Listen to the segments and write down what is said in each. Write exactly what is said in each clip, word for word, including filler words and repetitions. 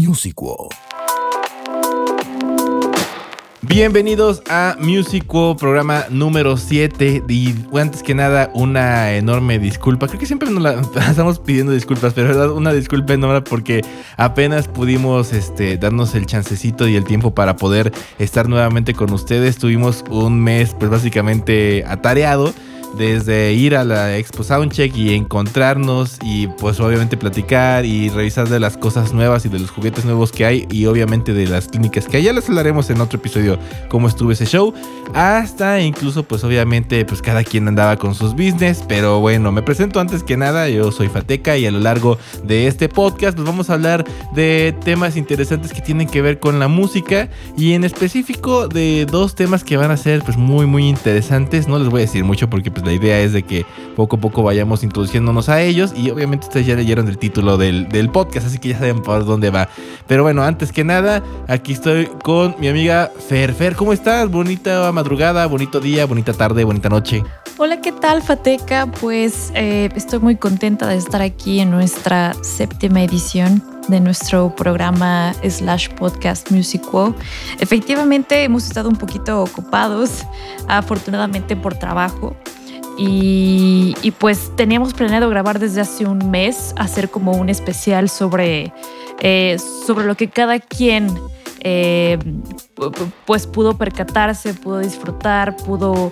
Musiquo. Bienvenidos a Musiquo, programa número siete. Y antes que nada, una enorme disculpa. Creo que siempre nos la estamos pidiendo disculpas, pero verdad, una disculpa enorme porque apenas pudimos este, darnos el chancecito y el tiempo para poder estar nuevamente con ustedes. Tuvimos un mes, pues básicamente atareado. Desde ir a la Expo Soundcheck y encontrarnos y pues obviamente platicar y revisar de las cosas nuevas y de los juguetes nuevos que hay y obviamente de las clínicas que hay. Ya les hablaremos en otro episodio cómo estuvo ese show. Hasta incluso pues obviamente pues cada quien andaba con sus business. Pero bueno, me presento antes que nada. Yo soy Fateca y a lo largo de este podcast pues vamos a hablar de temas interesantes que tienen que ver con la música. Y en específico de dos temas que van a ser pues muy muy interesantes. No les voy a decir mucho porque pues la idea es de que poco a poco vayamos introduciéndonos a ellos y obviamente ustedes ya leyeron el título del, del podcast, así que ya saben por dónde va. Pero bueno, antes que nada, aquí estoy con mi amiga Fer. Fer, ¿cómo estás? Bonita madrugada, bonito día, bonita tarde, bonita noche. Hola, ¿qué tal, Fateca? Pues eh, estoy muy contenta de estar aquí en nuestra séptima edición de nuestro programa slash podcast Musiquo. Efectivamente, hemos estado un poquito ocupados, afortunadamente por trabajo. Y, y pues teníamos planeado grabar desde hace un mes, hacer como un especial sobre, eh, sobre lo que cada quien eh, pues pudo percatarse, pudo disfrutar, pudo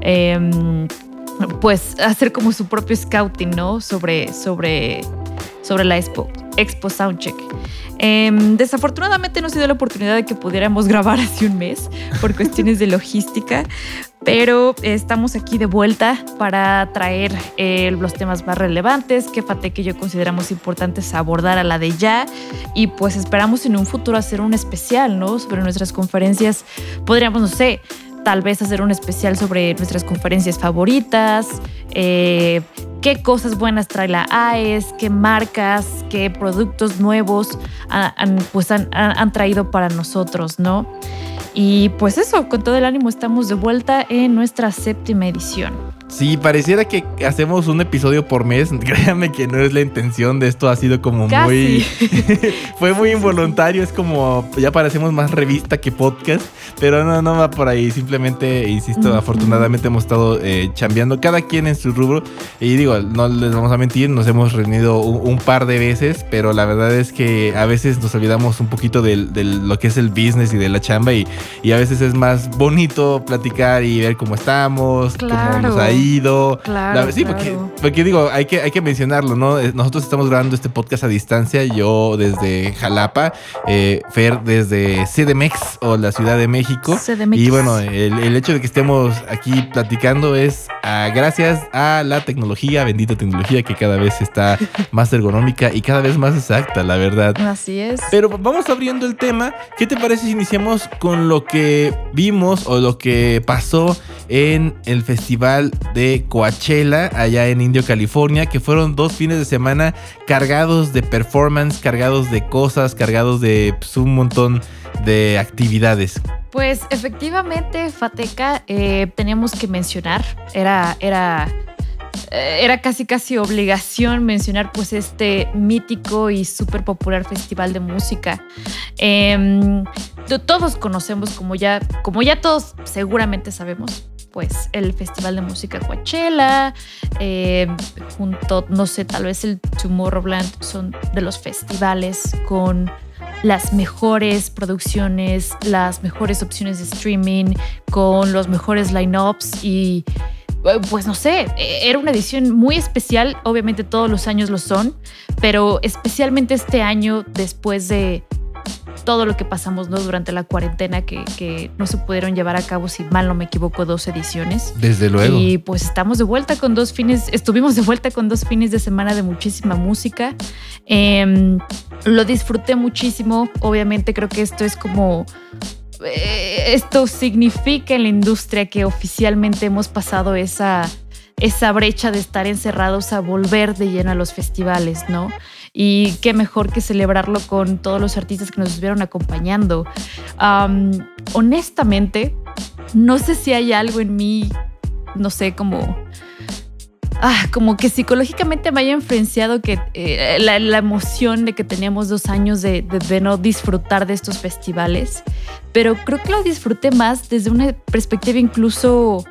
eh, pues hacer como su propio scouting, ¿no? Sobre, sobre, sobre la Expo, Expo Soundcheck. Eh, desafortunadamente no se dio la oportunidad de que pudiéramos grabar hace un mes por cuestiones de logística, pero estamos aquí de vuelta para traer eh, los temas más relevantes que Fateca y yo consideramos importantes abordar a la de ya, y pues esperamos en un futuro hacer un especial, ¿no? Sobre nuestras conferencias. Podríamos, no sé, tal vez hacer un especial sobre nuestras conferencias favoritas, eh, qué cosas buenas trae la A E S, qué marcas, qué productos nuevos han, pues han, han traído para nosotros, ¿no? Y pues eso, con todo el ánimo estamos de vuelta en nuestra séptima edición. Sí, pareciera que hacemos un episodio por mes. Créanme que no es la intención de esto. Ha sido como Casi. muy... Fue muy involuntario. Es como... Ya parecemos más revista que podcast. Pero no, no va por ahí. Simplemente, insisto, mm-hmm. afortunadamente hemos estado eh, chambeando cada quien en su rubro. Y digo, no les vamos a mentir, nos hemos reunido un, un par de veces. Pero la verdad es que a veces nos olvidamos un poquito de, de lo que es el business y de la chamba. Y, y a veces es más bonito platicar y ver cómo estamos, claro. cómo nos ha ido. Claro, la, sí, claro. Porque, porque digo, hay que, hay que mencionarlo, ¿no? Nosotros estamos grabando este podcast a distancia, yo desde Jalapa, eh, Fer desde C D M X o la Ciudad de México. C D M X. Y bueno, el, el hecho de que estemos aquí platicando es a, gracias a la tecnología, bendita tecnología, que cada vez está más ergonómica y cada vez más exacta, la verdad. Así es. Pero vamos abriendo el tema. ¿Qué te parece si iniciamos con lo que vimos o lo que pasó en el festival de Coachella allá en Indio, California, que fueron dos fines de semana cargados de performance, cargados de cosas, cargados de pues, un montón de actividades? Pues efectivamente, Fateca, eh, teníamos que mencionar, era, era, eh, era casi casi obligación mencionar pues este mítico y súper popular festival de música. Eh, todos conocemos, como ya, como ya todos seguramente sabemos, pues el Festival de Música Coachella, eh, junto, no sé, tal vez el Tomorrowland, son de los festivales con las mejores producciones, las mejores opciones de streaming, con los mejores line-ups y pues no sé, era una edición muy especial. Obviamente todos los años lo son, pero especialmente este año, después de todo lo que pasamos, ¿no? Durante la cuarentena, que, que no se pudieron llevar a cabo, si mal no me equivoco, dos ediciones. Desde luego. Y pues estamos de vuelta con dos fines, estuvimos de vuelta con dos fines de semana de muchísima música. Eh, lo disfruté muchísimo. Obviamente creo que esto es como... Eh, esto significa en la industria que oficialmente hemos pasado esa... esa brecha de estar encerrados a volver de lleno a los festivales, ¿no? Y qué mejor que celebrarlo con todos los artistas que nos estuvieron acompañando. Um, honestamente, no sé si hay algo en mí, no sé, como ah, como que psicológicamente me haya influenciado que eh, la, la emoción de que teníamos dos años de, de, de no disfrutar de estos festivales, pero creo que lo disfruté más desde una perspectiva incluso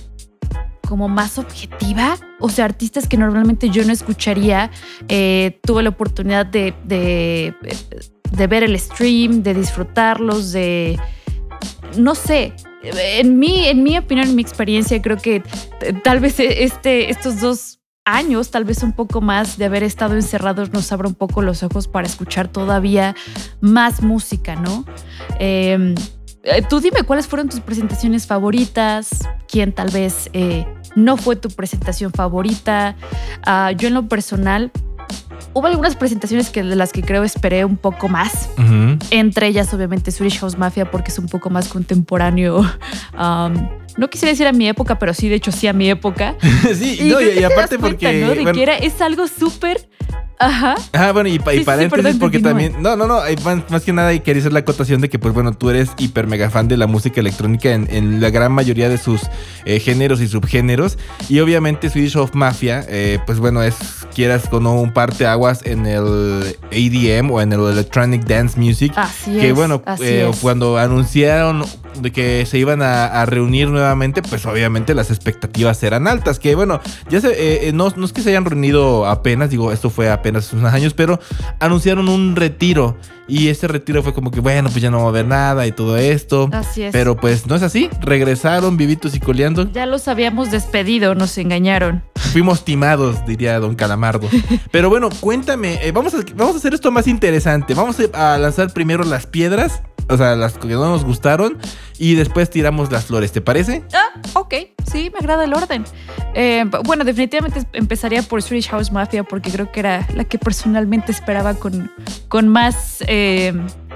como más objetiva. O sea, artistas que normalmente yo no escucharía, eh, tuve la oportunidad de, de, de ver el stream, de disfrutarlos, de... no sé, en mi, en mi opinión, en mi experiencia, creo que tal vez este, estos dos años, tal vez un poco más de haber estado encerrados, nos abra un poco los ojos para escuchar todavía más música, ¿no? Eh, tú dime cuáles fueron tus presentaciones favoritas, quién tal vez eh, no fue tu presentación favorita. Uh, yo en lo personal, hubo algunas presentaciones que de las que creo esperé un poco más. Uh-huh. Entre ellas, obviamente, Swedish House Mafia, porque es un poco más contemporáneo. Um, no quisiera decir a mi época, pero sí, de hecho, sí a mi época. sí, y, no, y, y aparte cuenta, porque... ¿no? De bueno, que era, es algo súper... Ajá. Ah, bueno, y, pa, y sí, paréntesis, sí, porque continúa. también... No, no, no, más, más que nada quería hacer la acotación de que, pues bueno, tú eres hiper mega fan de la música electrónica en, en la gran mayoría de sus eh, géneros y subgéneros. Y obviamente Swedish House Mafia, eh, pues bueno, es, quieras o no, un parteaguas en el A D M o en el Electronic Dance Music. Así que es, bueno, así eh, es. cuando anunciaron de que se iban a, a reunir nuevamente, pues obviamente las expectativas eran altas. Que bueno, ya se, eh, no, no es que se hayan reunido apenas, digo, esto fue apenas hace unos años, pero anunciaron un retiro. Y ese retiro fue como que, bueno, pues ya no va a haber nada y todo esto. Así es. Pero pues no es así. Regresaron vivitos y coleando. Ya los habíamos despedido, nos engañaron. Fuimos timados, diría don Calamardo. Pero bueno, cuéntame, eh, vamos, a, vamos a hacer esto más interesante. Vamos a lanzar primero las piedras, o sea, las que no nos gustaron, y después tiramos las flores, ¿te parece? Ah, ok, sí, me agrada el orden. Eh, bueno, definitivamente empezaría por Swedish House Mafia, porque creo que era la que personalmente esperaba con, con más eh,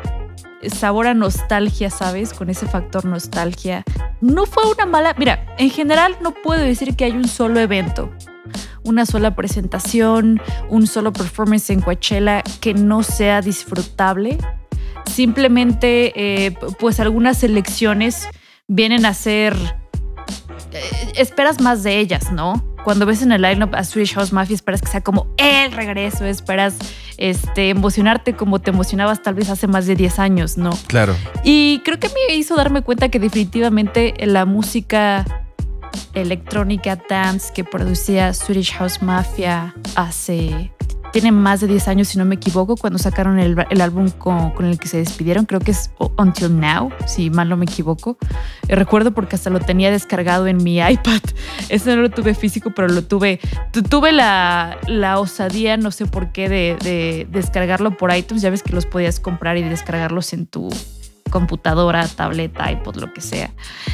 sabor a nostalgia, ¿sabes? Con ese factor nostalgia. No fue una mala... Mira, en general no puedo decir que hay un solo evento, una sola presentación, un solo performance en Coachella que no sea disfrutable. Simplemente, eh, pues algunas selecciones vienen a ser... Eh, esperas más de ellas, ¿no? Cuando ves en el line-up a Swedish House Mafia, esperas que sea como el regreso, esperas este, emocionarte como te emocionabas tal vez hace más de diez años, ¿no? Claro. Y creo que me hizo darme cuenta que definitivamente la música electrónica dance que producía Swedish House Mafia hace... tiene más de diez años, si no me equivoco, cuando sacaron el, el álbum con, con el que se despidieron. Creo que es Until Now, si mal no me equivoco. Eh, recuerdo porque hasta lo tenía descargado en mi iPad. Eso no lo tuve físico, pero lo tuve. Tuve la, la osadía, no sé por qué, de, de descargarlo por iTunes. Ya ves que los podías comprar y descargarlos en tu computadora, tableta, iPod, lo que sea.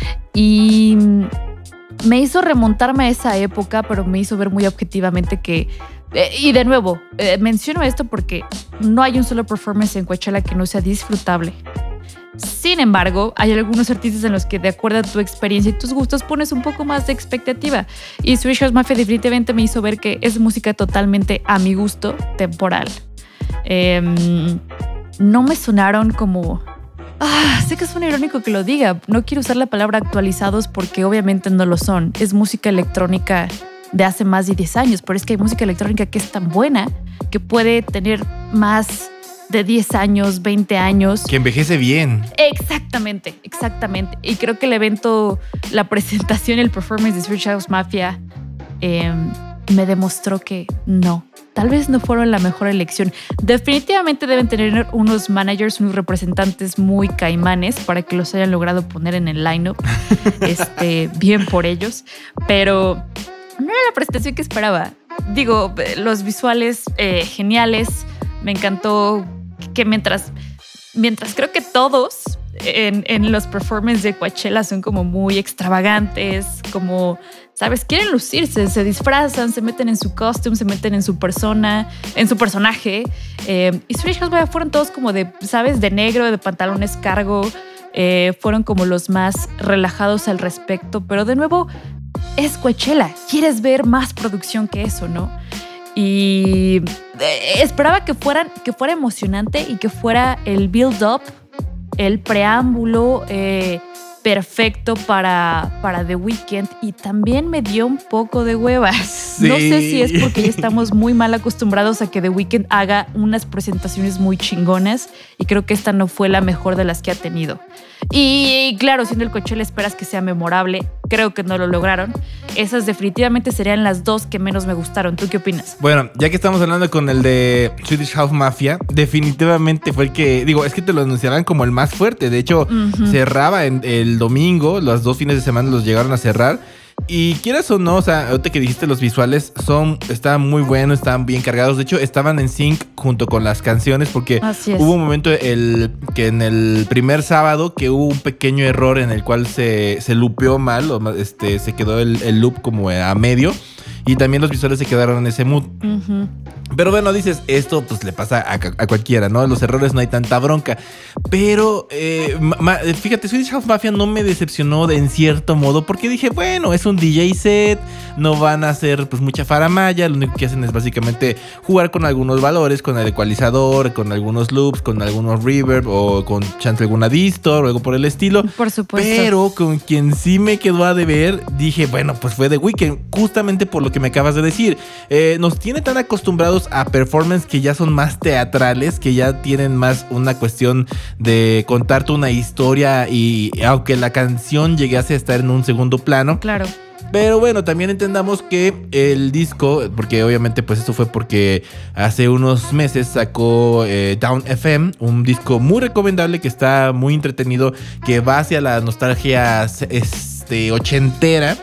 Y me hizo remontarme a esa época, pero me hizo ver muy objetivamente que... Y de nuevo, eh, menciono esto porque no hay un solo performance en Coachella que no sea disfrutable. Sin embargo, hay algunos artistas en los que, de acuerdo a tu experiencia y tus gustos, pones un poco más de expectativa. Y Swedish House Mafia definitivamente me hizo ver que es música totalmente a mi gusto, temporal. Eh, no me sonaron como... Ah, sé que es un irónico que lo diga. No quiero usar la palabra actualizados porque obviamente no lo son. Es música electrónica de hace más de diez años, pero es que hay música electrónica que es tan buena que puede tener más de diez años, veinte años. Que envejece bien. Exactamente, exactamente. Y creo que el evento, la presentación, el performance de Swedish House Mafia eh, me demostró que no. Tal vez no fueron la mejor elección. Definitivamente deben tener unos managers, unos representantes muy caimanes para que los hayan logrado poner en el line-up. este, bien por ellos. Pero... no era la presentación que esperaba. Digo, los visuales eh, geniales. Me encantó que mientras, mientras creo que todos en, en los performances de Coachella son como muy extravagantes, como, ¿sabes? Quieren lucirse, se disfrazan, se meten en su costume, se meten en su persona, en su personaje. Eh, y Swedish House Mafia fueron todos como de, ¿sabes? De negro, de pantalones cargo. Eh, fueron como los más relajados al respecto. Pero de nuevo... es Coachella, quieres ver más producción que eso, ¿no? Y eh, esperaba que, fueran, que fuera emocionante y que fuera el build-up, el preámbulo, eh, perfecto para, para The Weeknd, y también me dio un poco de huevas. Sí. No sé si es porque ya estamos muy mal acostumbrados a que The Weeknd haga unas presentaciones muy chingonas, y creo que esta no fue la mejor de las que ha tenido. Y, y claro, siendo el Coachella esperas que sea memorable. Creo que no lo lograron. Esas definitivamente serían las dos que menos me gustaron. ¿Tú qué opinas? Bueno, ya que estamos hablando con el de Swedish House Mafia, definitivamente fue el que, digo, es que te lo anunciaban como el más fuerte. De hecho, uh-huh. cerraba en el domingo, los dos fines de semana los llegaron a cerrar. Y quieras o no, o sea, ahorita que dijiste los visuales son, estaban muy buenos, estaban bien cargados. De hecho, estaban en sync junto con las canciones, porque hubo un momento el, que en el primer sábado que hubo un pequeño error en el cual se, se lupeó mal, o este, se quedó el, el loop como a medio. Y también los visuales se quedaron en ese mood. Uh-huh. Pero bueno, dices, esto pues le pasa a, a cualquiera, ¿no? Los errores no hay tanta bronca. Pero, eh, ma, fíjate, Swedish House Mafia no me decepcionó de, en cierto modo, porque dije, bueno, es un D J set, no van a hacer pues mucha faramaya, lo único que hacen es básicamente jugar con algunos valores, con el ecualizador, con algunos loops, con algunos reverb, o con chance alguna distor, o algo por el estilo. Por supuesto. Pero con quien sí me quedó a deber, dije, bueno, pues fue The Weeknd, justamente por lo que me acabas de decir. Eh, nos tiene tan acostumbrados a performance que ya son más teatrales, que ya tienen más una cuestión de contarte una historia, y aunque la canción llegase a estar en un segundo plano. Claro. Pero bueno, también entendamos que el disco, porque obviamente pues esto fue porque hace unos meses sacó eh, Down F M, un disco muy recomendable que está muy entretenido, que va hacia la nostalgia este, ochentera.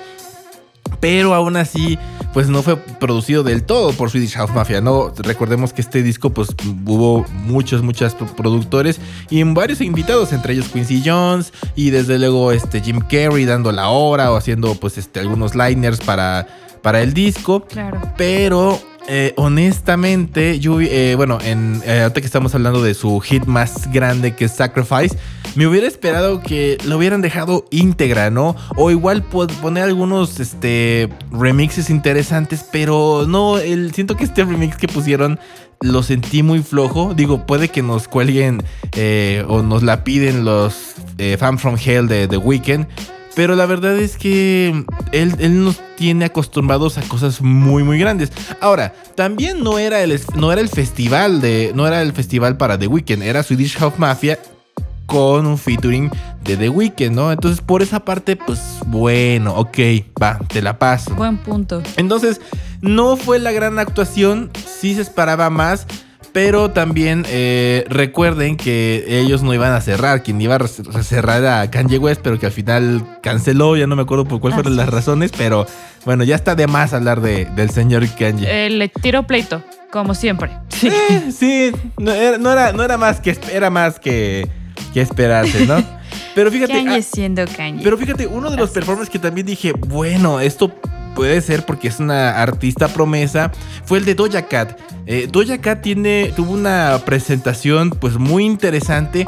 Pero aún así, pues no fue producido del todo por Swedish House Mafia, ¿no? Recordemos que este disco, pues hubo muchos, muchos productores y varios invitados, entre ellos Quincy Jones y desde luego este Jim Carrey dando la hora o haciendo pues este algunos liners para, para el disco. Claro. Pero eh, honestamente, yo, eh, bueno, en, eh, ahorita que estamos hablando de su hit más grande, que es Sacrifice, me hubiera esperado que lo hubieran dejado íntegra, ¿no? O igual poner algunos este, remixes interesantes, pero no, el, siento que este remix que pusieron lo sentí muy flojo. Digo, puede que nos cuelguen eh, o nos la piden los eh, Fan From Hell de The Weeknd, pero la verdad es que él, él nos tiene acostumbrados a cosas muy muy grandes. Ahora, también no era el, no era el festival de, no era el festival para The Weeknd, era Swedish House Mafia con un featuring de The Weeknd, ¿no? Entonces, por esa parte, pues, bueno, ok, va, te la paso. Buen punto. Entonces, no fue la gran actuación, sí se esperaba más, pero también eh, recuerden que ellos no iban a cerrar, quien iba a cerrar a Kanye West, pero que al final canceló, ya no me acuerdo por cuáles fueron las razones, pero bueno, ya está de más hablar de, del señor Kanye. Eh, le tiró pleito, como siempre. Sí, eh, sí, no era, no era, no era más que, era más que... que esperarse, ¿no? Pero fíjate, Kanye ah, siendo Kanye. Pero fíjate, uno de los performances que también dije, bueno, esto puede ser porque es una artista promesa, fue el de Doja Cat. Eh, Doja Cat tiene, tuvo una presentación pues muy interesante,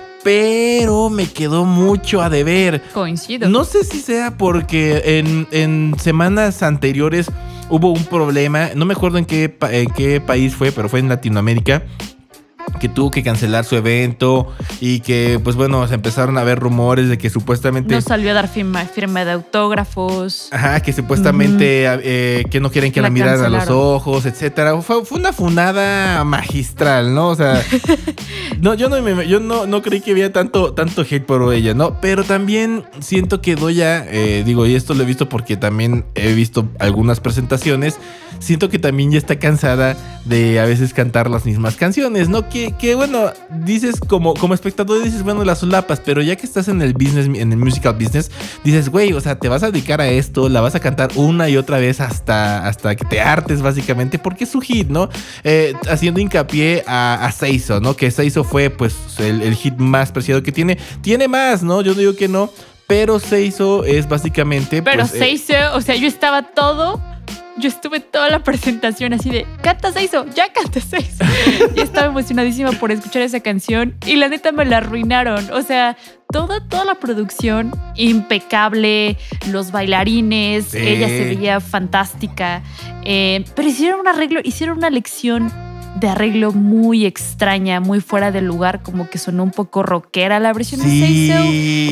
pero me quedó mucho a deber. Coincido. No sé si sea porque en, en semanas anteriores hubo un problema, no me acuerdo en qué, en qué país fue, pero fue en Latinoamérica, que tuvo que cancelar su evento y que, pues bueno, se empezaron a ver rumores de que supuestamente... No salió a dar firma, firma de autógrafos. Ajá, que supuestamente uh-huh. eh, que no quieren que la, la miraran a los ojos, etcétera. Fue, fue una funada magistral, ¿no? O sea, no, yo, no, me, yo no, no creí que había tanto, tanto hate por ella, ¿no? Pero también siento que Doja, eh, digo, y esto lo he visto porque también he visto algunas presentaciones, siento que también ya está cansada de a veces cantar las mismas canciones, ¿no? Que, que bueno, dices como, como espectador, dices, bueno, las solapas, pero ya que estás en el business, en el musical business, dices, güey, o sea, te vas a dedicar a esto, la vas a cantar una y otra vez hasta, hasta que te hartes, básicamente, porque es su hit, ¿no? Eh, haciendo hincapié a, a Seiso, ¿no? Que Seiso fue, pues, el, el hit más preciado que tiene. Tiene más, ¿no? Yo no digo que no, pero Seiso es básicamente... Pero pues, Seiso, eh, o sea, yo estaba todo... Yo estuve toda la presentación así de canta Seiso, ya canta Seiso. Y estaba emocionadísima por escuchar esa canción y la neta me la arruinaron. O sea, toda, toda la producción impecable, los bailarines, sí. Ella se veía fantástica. Eh, pero hicieron un arreglo, hicieron una lección de arreglo muy extraña, muy fuera de lugar, como que sonó un poco rockera la versión sí. de Say So.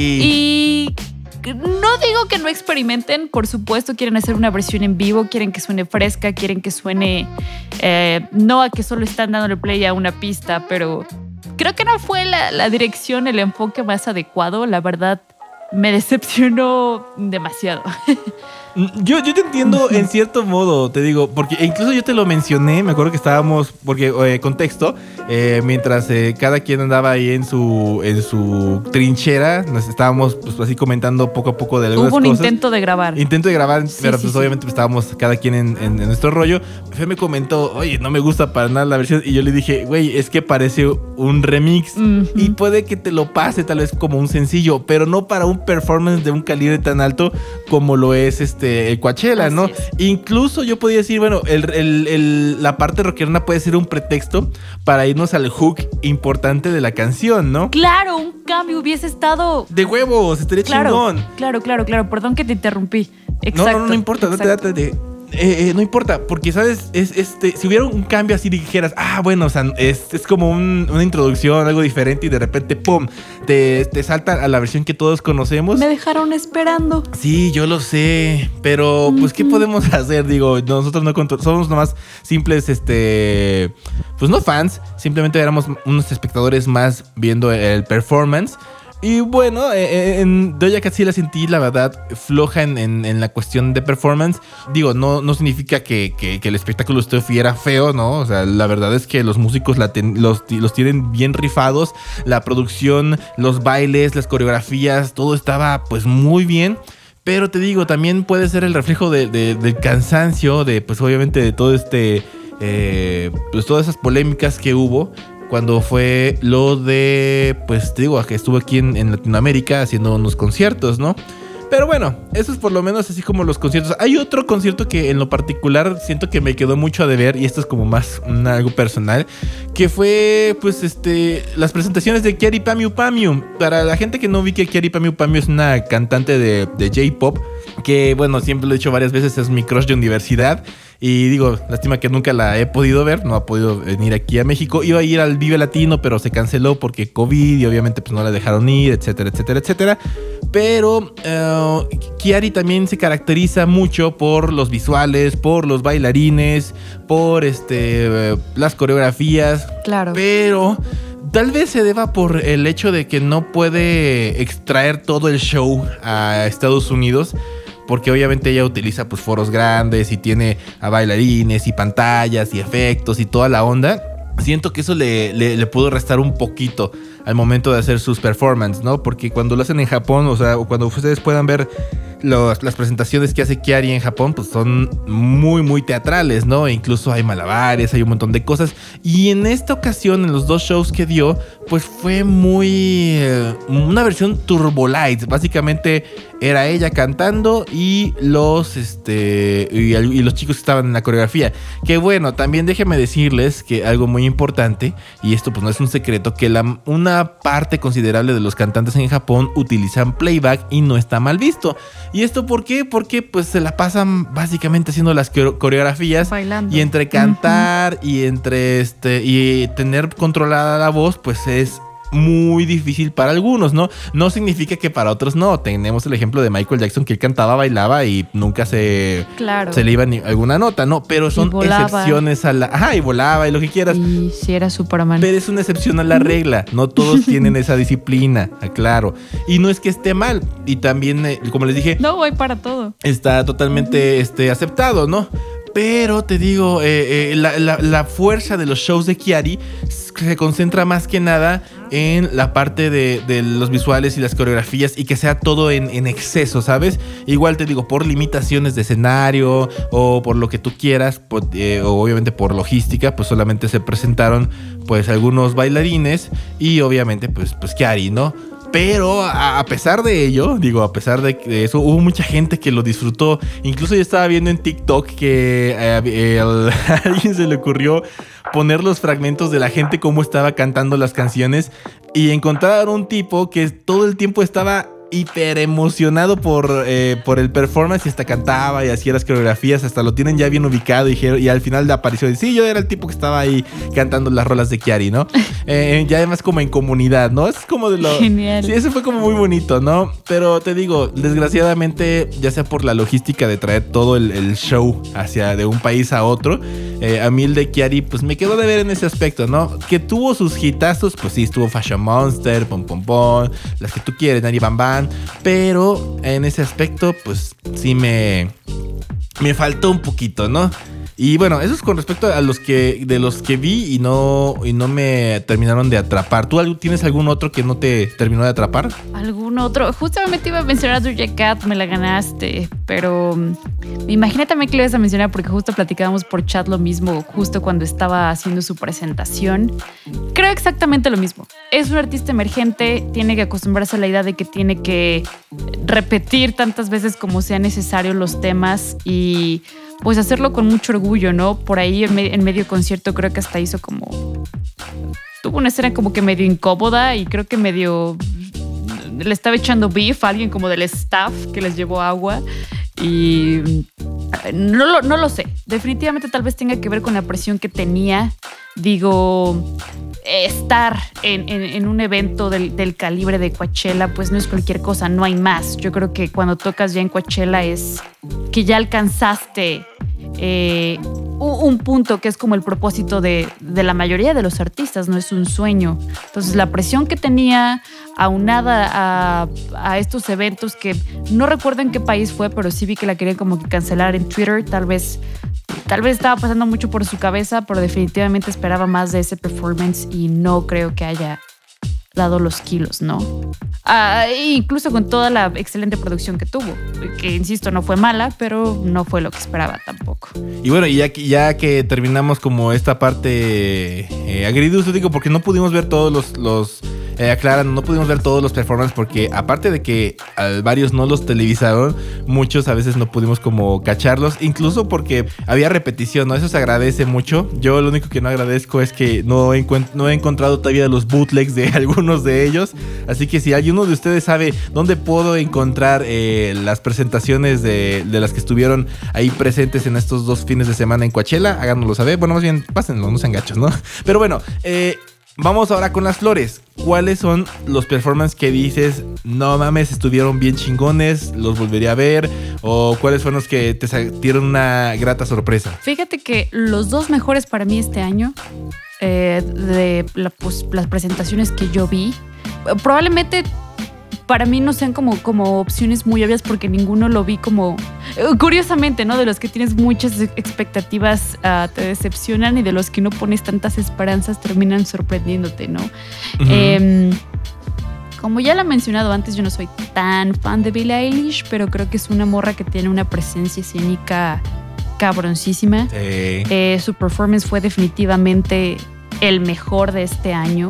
Y no digo que no experimenten, por supuesto quieren hacer una versión en vivo, quieren que suene fresca, quieren que suene eh, no a que solo están dándole play a una pista, pero creo que no fue la, la dirección, el enfoque más adecuado. La verdad, me decepcionó demasiado. Yo, yo te entiendo en cierto modo, te digo, porque incluso yo te lo mencioné, me acuerdo que estábamos, porque eh, contexto, eh, mientras eh, cada quien andaba ahí en su en su trinchera, nos estábamos pues así comentando poco a poco de algunas Hubo un cosas. intento de grabar. Intento de grabar, sí, pero sí, pues sí. obviamente pues, estábamos cada quien en, en, en nuestro rollo. Fe me comentó, oye, no me gusta para nada la versión, y yo le dije, güey, es que parece un remix, uh-huh. y puede que te lo pase tal vez como un sencillo, pero no para un performance de un calibre tan alto como lo es este el Coachella, ¿no? Es. Incluso yo podría decir, bueno, el, el, el, la parte rockerona puede ser un pretexto para irnos al hook importante de la canción, ¿no? Claro, un cambio hubiese estado... De huevos, estaría claro, chingón. Claro, claro, claro. Perdón que te interrumpí. Exacto. No, no, no importa, exacto. no te da de... Eh, eh, no importa, porque sabes, es este, si hubiera un cambio así dijeras, ah, bueno, o sea, es, es como un, una introducción, algo diferente, y de repente, pum, te, te salta a la versión que todos conocemos. Me dejaron esperando. Sí, yo lo sé, pero pues, ¿qué podemos hacer? Digo, nosotros no contro- somos nomás simples, este, pues no fans, simplemente éramos unos espectadores más viendo el performance. Y bueno, eh, en Doja Cat sí la sentí, la verdad, floja en, en, en la cuestión de performance. Digo, no, no significa que, que, que el espectáculo estuviera feo, ¿no? O sea, la verdad es que los músicos la ten, los, los tienen bien rifados. La producción, los bailes, las coreografías, todo estaba pues muy bien. Pero te digo, también puede ser el reflejo de, de, del cansancio, de pues obviamente de todo este... Eh, pues todas esas polémicas que hubo cuando fue lo de, pues te digo, que estuvo aquí en, en Latinoamérica haciendo unos conciertos, ¿no? Pero bueno, eso es por lo menos así como los conciertos. Hay otro concierto que en lo particular siento que me quedó mucho a deber, y esto es como más una, algo personal, que fue pues este las presentaciones de Kyary Pamyu Pamyu. Para la gente que no vi que Kyary Pamyu Pamyu es una cantante de, de J-pop, que bueno, siempre lo he dicho varias veces, es mi crush de universidad. Y digo, lástima que nunca la he podido ver, no ha podido venir aquí a México. Iba a ir al Vive Latino, pero se canceló porque COVID y obviamente pues no la dejaron ir, etcétera, etcétera, etcétera. Pero uh, Kyary también se caracteriza mucho por los visuales, por los bailarines, por este uh, las coreografías. Claro. Pero tal vez se deba por el hecho de que no puede extraer todo el show a Estados Unidos, porque obviamente ella utiliza pues foros grandes y tiene a bailarines y pantallas y efectos y toda la onda. Siento que eso le, le, le pudo restar un poquito al momento de hacer sus performances, ¿no? Porque cuando lo hacen en Japón, o sea, cuando ustedes puedan ver los, las presentaciones que hace Kyary en Japón, pues son muy, muy teatrales, ¿no? E incluso hay malabares, hay un montón de cosas. Y en esta ocasión, en los dos shows que dio, pues fue muy... Eh, una versión Turbo Light. Básicamente era ella cantando y los, este, y, y los chicos que estaban en la coreografía. Que bueno, también déjenme decirles que algo muy importante, y esto pues no es un secreto, que la, una parte considerable de los cantantes en Japón utilizan playback y no está mal visto. ¿Y esto por qué? Porque pues se la pasan básicamente haciendo las coreografías, bailando. Y entre cantar uh-huh. y entre este y tener controlada la voz, pues es muy difícil para algunos, ¿no? No significa que para otros no. Tenemos el ejemplo de Michael Jackson, que él cantaba, bailaba y nunca se, claro. se le iba ni alguna nota, ¿no? Pero son excepciones a la... Ajá, y volaba y lo que quieras. Y si era Superman. Pero es una excepción a la regla. No todos tienen esa disciplina, aclaro. Y no es que esté mal. Y también, eh, como les dije... No voy para todo. Está totalmente este, aceptado, ¿no? Pero te digo, eh, eh, la, la, la fuerza de los shows de Kyary se concentra más que nada en la parte de, de los visuales y las coreografías, y que sea todo en, en exceso, ¿sabes? Igual te digo, por limitaciones de escenario o por lo que tú quieras, pues, eh, o obviamente por logística, pues solamente se presentaron pues algunos bailarines y obviamente pues, pues Kyary, ¿no? Pero a pesar de ello, digo, a pesar de eso, hubo mucha gente que lo disfrutó. Incluso yo estaba viendo en TikTok que eh, el, a alguien se le ocurrió poner los fragmentos de la gente cómo estaba cantando las canciones, y encontraron un tipo que todo el tiempo estaba hiper emocionado por, eh, por el performance y hasta cantaba y hacía las coreografías, hasta lo tienen ya bien ubicado y, y al final le apareció y sí, yo era el tipo que estaba ahí cantando las rolas de Chiari, ¿no? Eh, ya además como en comunidad, ¿no? Es como de lo... Genial. Sí, eso fue como muy bonito, ¿no? Pero te digo, desgraciadamente, ya sea por la logística de traer todo el, el show hacia de un país a otro, eh, a mí el de Chiari pues me quedó de ver en ese aspecto, ¿no? Que tuvo sus hitazos, pues sí, estuvo Fashion Monster, Pom Pom Pom, las que tú quieres, Nari Bam Bam. Pero en ese aspecto, pues sí me, me faltó un poquito, ¿no? Y bueno, eso es con respecto a los que de los que vi y no, y no me terminaron de atrapar. ¿Tú tienes algún otro que no te terminó de atrapar? ¿Algún otro? Justamente iba a mencionar a Doja Cat, me la ganaste, pero me imaginé también que lo ibas a mencionar porque justo platicábamos por chat lo mismo, justo cuando estaba haciendo su presentación. Creo exactamente lo mismo. Es un artista emergente, tiene que acostumbrarse a la idea de que tiene que repetir tantas veces como sea necesario los temas y pues hacerlo con mucho orgullo, ¿no? Por ahí en, me- en medio concierto creo que hasta hizo como... Tuvo una escena como que medio incómoda y creo que medio... Le estaba echando beef a alguien como del staff que les llevó agua y... No lo, no lo sé. Definitivamente tal vez tenga que ver con la presión que tenía. Digo... Estar en, en, en un evento del, del calibre de Coachella pues no es cualquier cosa, no hay más. Yo creo que cuando tocas ya en Coachella es que ya alcanzaste eh, un punto que es como el propósito de, de la mayoría de los artistas, no es un sueño. Entonces la presión que tenía aunada a, a estos eventos que no recuerdo en qué país fue, pero sí vi que la querían como que cancelar en Twitter, tal vez Tal vez estaba pasando mucho por su cabeza, pero definitivamente esperaba más de ese performance y no creo que haya dado los kilos, ¿no? Ah, incluso con toda la excelente producción que tuvo, que insisto, no fue mala, pero no fue lo que esperaba tampoco. Y bueno, y ya, que- ya que terminamos como esta parte eh, agridulce, digo, porque no pudimos ver todos los... los eh, aclaran, no pudimos ver todos los performances porque aparte de que eh, varios no los televisaron, muchos a veces no pudimos como cacharlos, incluso porque había repetición, ¿no? Eso se agradece mucho. Yo lo único que no agradezco es que no he, encuent- no he encontrado todavía los bootlegs de algunos de ellos, así que si alguno de ustedes sabe dónde puedo encontrar eh, las presentaciones de, de las que estuvieron ahí presentes en estos dos fines de semana en Coachella, háganoslo saber. Bueno, más bien, pásenlo, no sean gachos, ¿no? Pero bueno, eh... vamos ahora con las flores. ¿Cuáles son los performances que dices, no mames, estuvieron bien chingones, los volvería a ver? ¿O cuáles fueron los que te dieron una grata sorpresa? Fíjate que los dos mejores para mí este año, eh, de la, pues, las presentaciones que yo vi, probablemente para mí no sean como, como opciones muy obvias porque ninguno lo vi como... Curiosamente, ¿no? De los que tienes muchas expectativas uh, te decepcionan y de los que no pones tantas esperanzas terminan sorprendiéndote, ¿no? Uh-huh. Eh, como ya lo he mencionado antes, yo no soy tan fan de Billie Eilish, pero creo que es una morra que tiene una presencia escénica cabroncísima. Sí. Eh, su performance fue definitivamente el mejor de este año.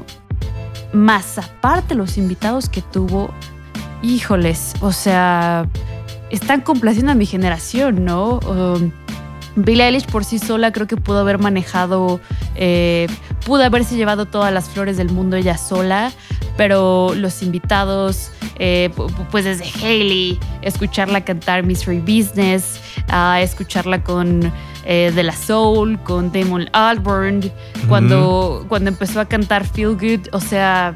Más aparte los invitados que tuvo, híjoles, o sea, están complaciendo a mi generación, ¿no? Um, Billie Eilish por sí sola creo que pudo haber manejado, eh, pudo haberse llevado todas las flores del mundo ella sola, pero los invitados, eh, pues desde Hailey, escucharla cantar Mystery Business, uh, escucharla con eh, De La Soul, con Damon Albarn, mm-hmm. cuando, cuando empezó a cantar Feel Good, o sea...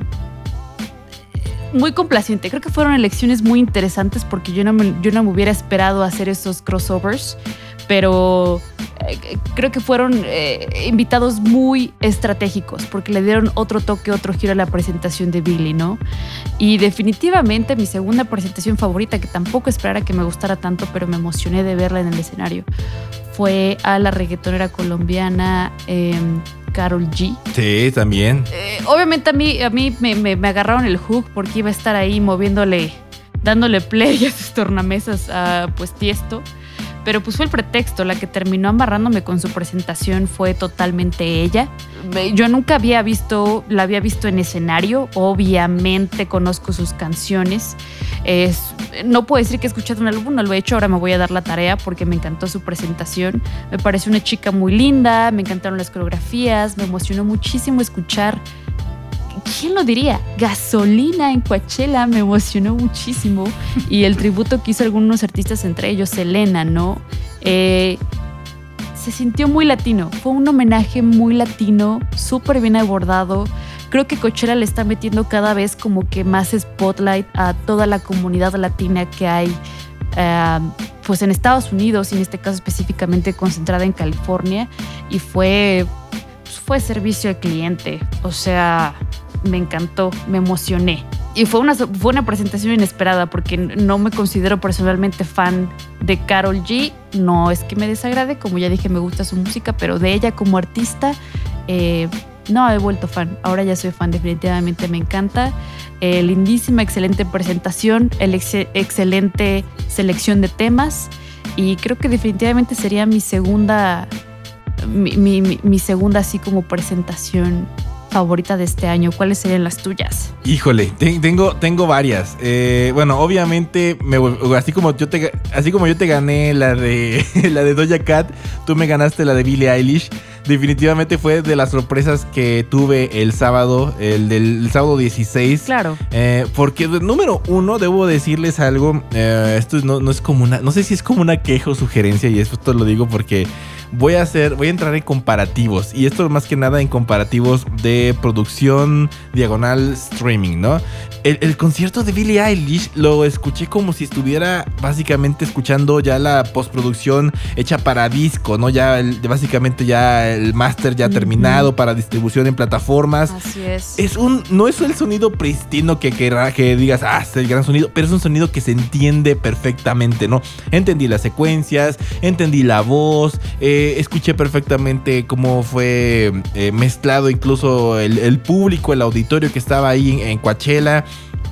muy complaciente. Creo que fueron elecciones muy interesantes porque yo no me, yo no me hubiera esperado hacer esos crossovers, pero eh, creo que fueron eh, invitados muy estratégicos porque le dieron otro toque, otro giro a la presentación de Billie, ¿no? Y definitivamente mi segunda presentación favorita, que tampoco esperara que me gustara tanto, pero me emocioné de verla en el escenario, fue a la reggaetonera colombiana eh, Karol G. Sí, también. Eh, obviamente a mí, a mí me, me, me agarraron el hook porque iba a estar ahí moviéndole, dándole play a sus tornamesas a pues Tiesto. Pero pues fue el pretexto. La que terminó amarrándome con su presentación fue totalmente ella. Yo nunca había visto, la había visto en escenario. Obviamente conozco sus canciones. Es, no puedo decir que he escuchado un álbum, no lo he hecho. Ahora me voy a dar la tarea porque me encantó su presentación. Me pareció una chica muy linda, me encantaron las coreografías, me emocionó muchísimo escuchar ¿quién lo diría? Gasolina en Coachella me emocionó muchísimo. Y el tributo que hizo algunos artistas, entre ellos Selena, ¿no? Eh, se sintió muy latino. Fue un homenaje muy latino, súper bien abordado. Creo que Coachella le está metiendo cada vez como que más spotlight a toda la comunidad latina que hay uh, pues en Estados Unidos, y en este caso específicamente concentrada en California. Y fue, pues fue servicio al cliente. O sea, me encantó, me emocioné. Y fue una, fue una presentación inesperada porque no me considero personalmente fan de Karol G. No es que me desagrade, como ya dije, me gusta su música, pero de ella como artista, eh, no he vuelto fan. Ahora ya soy fan, definitivamente me encanta. Eh, lindísima, excelente presentación, el ex- excelente selección de temas, y creo que definitivamente sería mi segunda, mi, mi, mi, mi segunda así como presentación favorita de este año. ¿Cuáles serían las tuyas? Híjole, te, tengo, tengo varias. Eh, bueno, obviamente, me, así, como yo te, así como yo te gané la de, la de Doja Cat, tú me ganaste la de Billie Eilish. Definitivamente fue de las sorpresas que tuve el sábado, el del el sábado dieciséis. Claro. Eh, porque, número uno, debo decirles algo. Eh, esto no, no es como una, no sé si es como una queja o sugerencia, y esto lo digo porque voy a hacer, voy a entrar en comparativos, y esto más que nada en comparativos de producción diagonal streaming, ¿no? El, el concierto de Billie Eilish lo escuché como si estuviera básicamente escuchando ya la postproducción hecha para disco, ¿no? Ya el, básicamente ya el máster ya terminado, uh-huh, para distribución en plataformas. Así es. Es un, no es el sonido pristino que, que, que digas, ah, es el gran sonido, pero es un sonido que se entiende perfectamente, ¿no? Entendí las secuencias, entendí la voz, eh, escuché perfectamente cómo fue eh, mezclado incluso el, el público, el auditorio que estaba ahí en, en Coachella.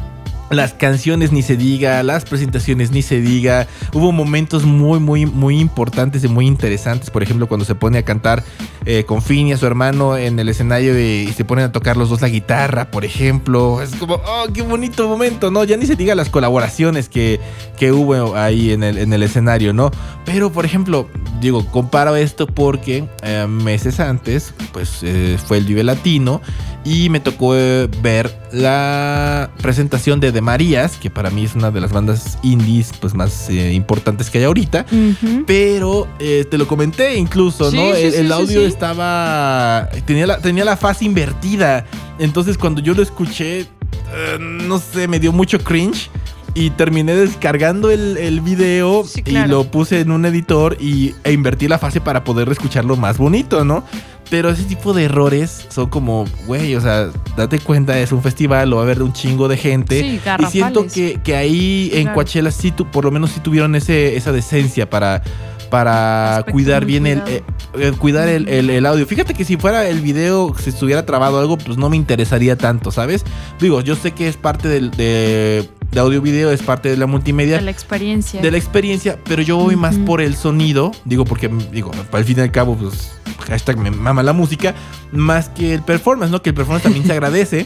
Las canciones ni se diga, las presentaciones ni se diga. Hubo momentos muy, muy, muy importantes y muy interesantes. Por ejemplo, cuando se pone a cantar eh, con Finny, a su hermano, en el escenario, y, y se ponen a tocar los dos la guitarra, por ejemplo. Es como, oh, qué bonito momento, ¿no? Ya ni se diga las colaboraciones que, que hubo ahí en el, en el escenario, ¿no? Pero, por ejemplo, digo, comparo esto porque eh, meses antes, pues eh, fue el Vive Latino, y me tocó eh, ver la presentación de The Marías, que para mí es una de las bandas indies pues más eh, importantes que hay ahorita. Uh-huh. Pero eh, te lo comenté incluso, sí, ¿no? Sí, el, el audio sí, sí. estaba... Tenía la, tenía la fase invertida. Entonces cuando yo lo escuché, uh, no sé, me dio mucho cringe. Y terminé descargando el, el video, sí, claro, y lo puse en un editor y, e invertí la fase para poder escucharlo más bonito, ¿no? Pero ese tipo de errores son como, güey, o sea, date cuenta, es un festival, lo va a haber un chingo de gente. Sí, y siento que, que ahí en claro. Coachella sí, tu, por lo menos sí tuvieron ese, esa decencia para... para Aspecto cuidar bien el, eh, eh, cuidar el, el, el audio. Fíjate que si fuera el video, si estuviera trabado algo, pues no me interesaría tanto, ¿sabes? Digo, yo sé que es parte del, de, de audio video, es parte de la multimedia. De la experiencia. De la experiencia, pero yo voy uh-huh. más por el sonido, digo, porque, digo, al fin y al cabo, pues, hashtag me mama la música, más que el performance, ¿no? Que el performance también se agradece.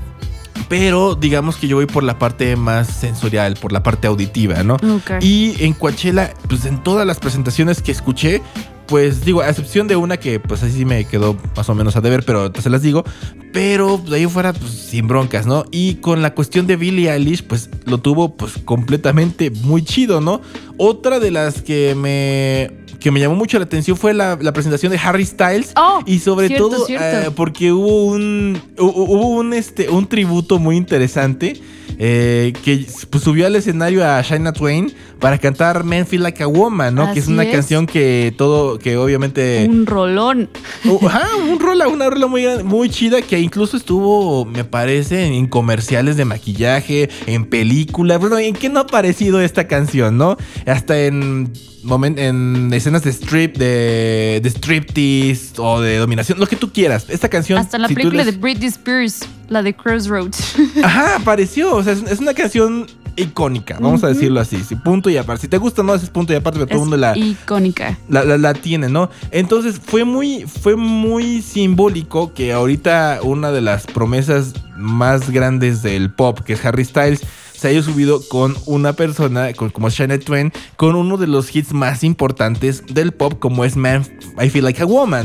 Pero digamos que yo voy por la parte más sensorial, por la parte auditiva, ¿no? Okay. Y en Coachella, pues en todas las presentaciones que escuché, pues digo, a excepción de una que pues así sí me quedó más o menos a deber, pero se las digo. Pero de ahí fuera, pues sin broncas, ¿no? Y con la cuestión de Billie Eilish, pues lo tuvo pues completamente muy chido, ¿no? Otra de las que me... que me llamó mucho la atención fue la, la presentación de Harry Styles. Oh, y sobre cierto, todo cierto. Eh, porque hubo un hubo un este un tributo muy interesante, eh, que pues, subió al escenario a Shania Twain para cantar Men Feel Like a Woman, ¿no? Así que es una es. canción que todo que obviamente un rolón. Uh, ajá, un rola, una rola muy muy chida, que incluso estuvo, me parece, en comerciales de maquillaje, en películas. Bueno, ¿en qué no ha aparecido esta canción, no? Hasta en Moment, en escenas de strip, de, de striptease o de dominación, lo que tú quieras. Esta canción... Hasta en la si película les... de Britney Spears, la de Crossroads. Ajá, apareció. O sea, es, es una canción icónica, vamos uh-huh. a decirlo así. Sí, punto y aparte. Si te gusta, no, es punto y aparte, pero todo el mundo la... icónica. La, la, la tiene, ¿no? Entonces fue muy, fue muy simbólico que ahorita una de las promesas más grandes del pop, que es Harry Styles, se haya subido con una persona con, como Shania Twain, con uno de los hits más importantes del pop, como es Man, I Feel Like a Woman.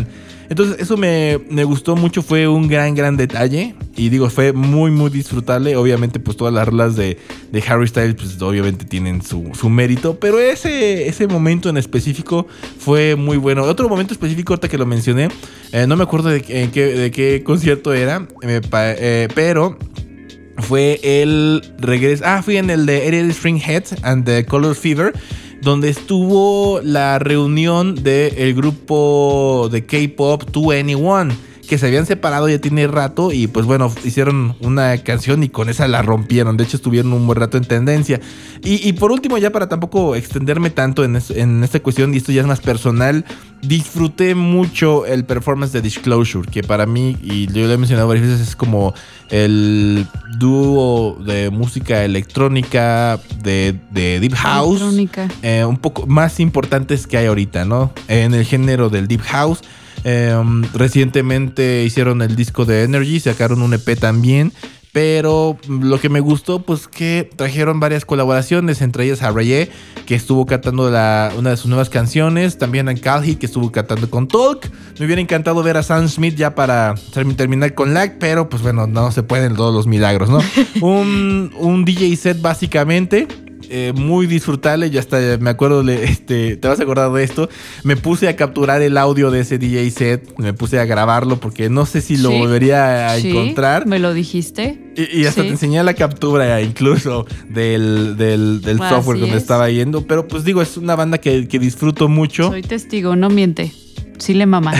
Entonces eso me, me gustó mucho, fue un gran, gran detalle. Y digo, fue muy, muy disfrutable. Obviamente, pues todas las rolas de, de Harry Styles, pues obviamente tienen su, su mérito. Pero ese, ese momento en específico fue muy bueno. Otro momento específico, ahorita que lo mencioné, eh, no me acuerdo de, en qué, de qué concierto era, eh, pa, eh, pero... fue el regreso. Ah, fui en el de eighty String Heads and the Color Fever, donde estuvo la reunión del grupo de K-pop two N E one, que se habían separado ya tiene rato y pues bueno, hicieron una canción y con esa la rompieron. De hecho estuvieron un buen rato en tendencia. Y, y por último, ya para tampoco extenderme tanto en, es, en esta cuestión, y esto ya es más personal, disfruté mucho el performance de Disclosure, que para mí, y yo lo he mencionado varias veces, es como el dúo de música electrónica, de, de Deep House, eh, un poco más importantes que hay ahorita, ¿no? En el género del Deep House. Um, recientemente hicieron el disco de Energy, sacaron un E P también. Pero lo que me gustó, pues que trajeron varias colaboraciones, entre ellas a Raye, que estuvo cantando la, una de sus nuevas canciones. También a Calhi, que estuvo cantando con Talk. Me hubiera encantado ver a Sam Smith ya para terminar con Lag, pero pues bueno, no se pueden todos los milagros, ¿no? un, un D J set básicamente. Eh, muy disfrutable, ya hasta me acuerdo, de, este, te vas a acordar de esto. Me puse a capturar el audio de ese D J set, me puse a grabarlo porque no sé si lo sí, volvería a sí, encontrar. Me lo dijiste. Y, y hasta sí. te enseñé la captura incluso del, del, del ah, software donde es. estaba yendo. Pero pues digo, es una banda que, que disfruto mucho. Soy testigo, no miente. Sí le mamá.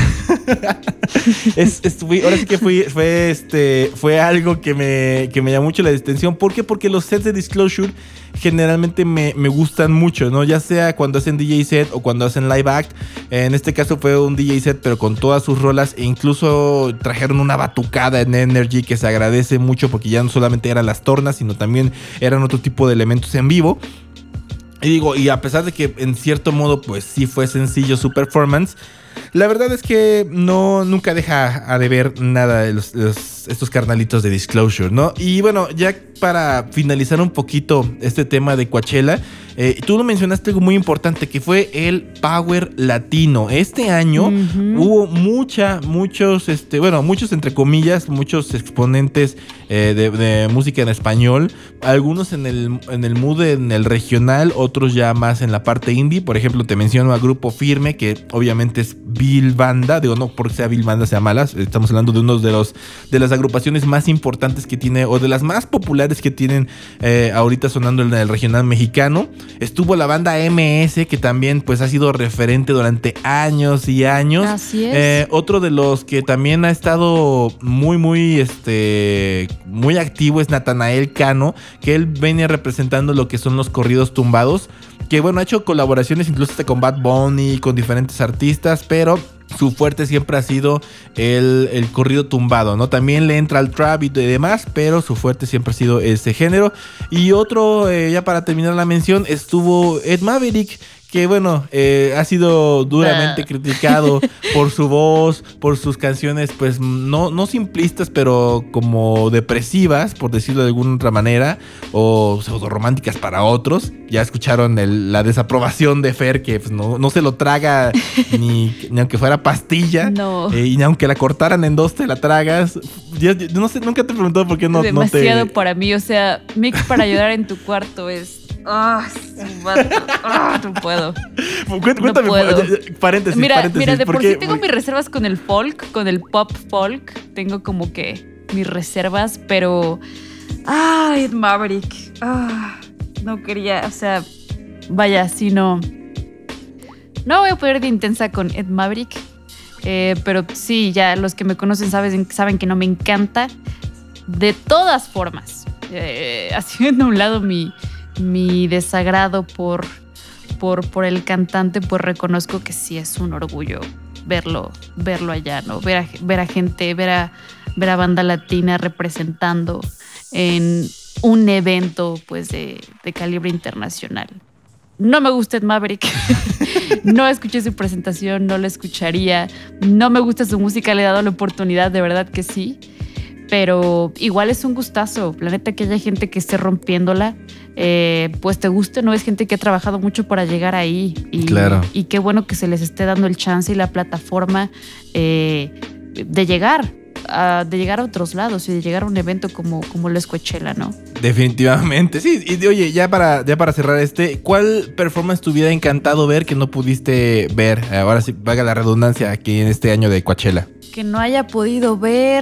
es, es, fui, ahora sí que fui, fue, este, fue algo que me, que me llamó mucho la atención. ¿Por qué? Porque los sets de Disclosure generalmente me, me gustan mucho, ¿no? Ya sea cuando hacen D J set o cuando hacen live act. En este caso fue un D J set, pero con todas sus rolas. E incluso trajeron una batucada en Energy que se agradece mucho porque ya no solamente eran las tornas, sino también eran otro tipo de elementos en vivo. Y digo, y a pesar de que en cierto modo pues sí fue sencillo su performance, la verdad es que no, nunca deja a deber nada de los, los, estos carnalitos de Disclosure, ¿no? Y bueno, ya para finalizar un poquito este tema de Coachella, eh, tú lo mencionaste algo muy importante, que fue el Power Latino. Este año uh-huh. hubo mucha, muchos, este, bueno, muchos entre comillas, muchos exponentes eh, de, de música en español, algunos en el, en el mood, en el regional, otros ya más en la parte indie. Por ejemplo, te menciono a Grupo Firme, que obviamente es Bill Banda, digo, no porque sea Bill Banda sea malas, estamos hablando de uno de los de las agrupaciones más importantes que tiene, o de las más populares que tienen eh, ahorita sonando en el regional mexicano. Estuvo la banda M S, que también pues ha sido referente durante años y años. Así es. Eh, otro de los que también ha estado muy, muy, este, muy activo es Natanael Cano, que él venía representando lo que son los corridos tumbados, que bueno, ha hecho colaboraciones incluso hasta con Bad Bunny, con diferentes artistas, pero su fuerte siempre ha sido el, el corrido tumbado, ¿no? También le entra al trap y demás, pero su fuerte siempre ha sido ese género. Y otro, eh, ya para terminar la mención, estuvo Ed Maverick, que bueno, eh, ha sido duramente uh. criticado por su voz, por sus canciones, pues no, no simplistas, pero como depresivas, por decirlo de alguna otra manera, o pseudo románticas para otros. Ya escucharon el, la desaprobación de Fer, que pues, no, no se lo traga ni, ni aunque fuera pastilla, no. eh, y ni aunque la cortaran en dos te la tragas. Yo, yo no sé, nunca te he preguntado por qué no, demasiado no te... para mí, o sea, mix para llorar en tu cuarto es... Ah, oh, oh, no puedo. Cuéntame, no puedo. paréntesis, mira, paréntesis. Mira, de por porque, sí tengo mis reservas con el folk, con el pop folk. Tengo como que mis reservas, pero... Ay, Ed Maverick. Ah, no quería, o sea, vaya, si no... No voy a poner de intensa con Ed Maverick, eh, pero sí, ya los que me conocen saben, saben que no me encanta. De todas formas, eh, haciendo a un lado mi... mi desagrado por, por, por el cantante, pues reconozco que sí es un orgullo verlo, verlo allá, ¿no? Ver a, ver a gente, ver a, ver a banda latina representando en un evento pues de, de calibre internacional. No me gusta Ed Maverick. No escuché su presentación, no la escucharía. No me gusta su música, le he dado la oportunidad, de verdad que sí. Pero igual es un gustazo. La neta que haya gente que esté rompiéndola, eh, pues te guste, ¿no? Es gente que ha trabajado mucho para llegar ahí. Y, claro. Y qué bueno que se les esté dando el chance y la plataforma eh, de llegar. A, de llegar a otros lados y de llegar a un evento como, como lo es Coachella, ¿no? Definitivamente, sí. Y oye, ya para, ya para cerrar este, ¿cuál performance te hubiera encantado ver que no pudiste ver? Ahora sí, valga la redundancia, aquí en este año de Coachella. Que no haya podido ver...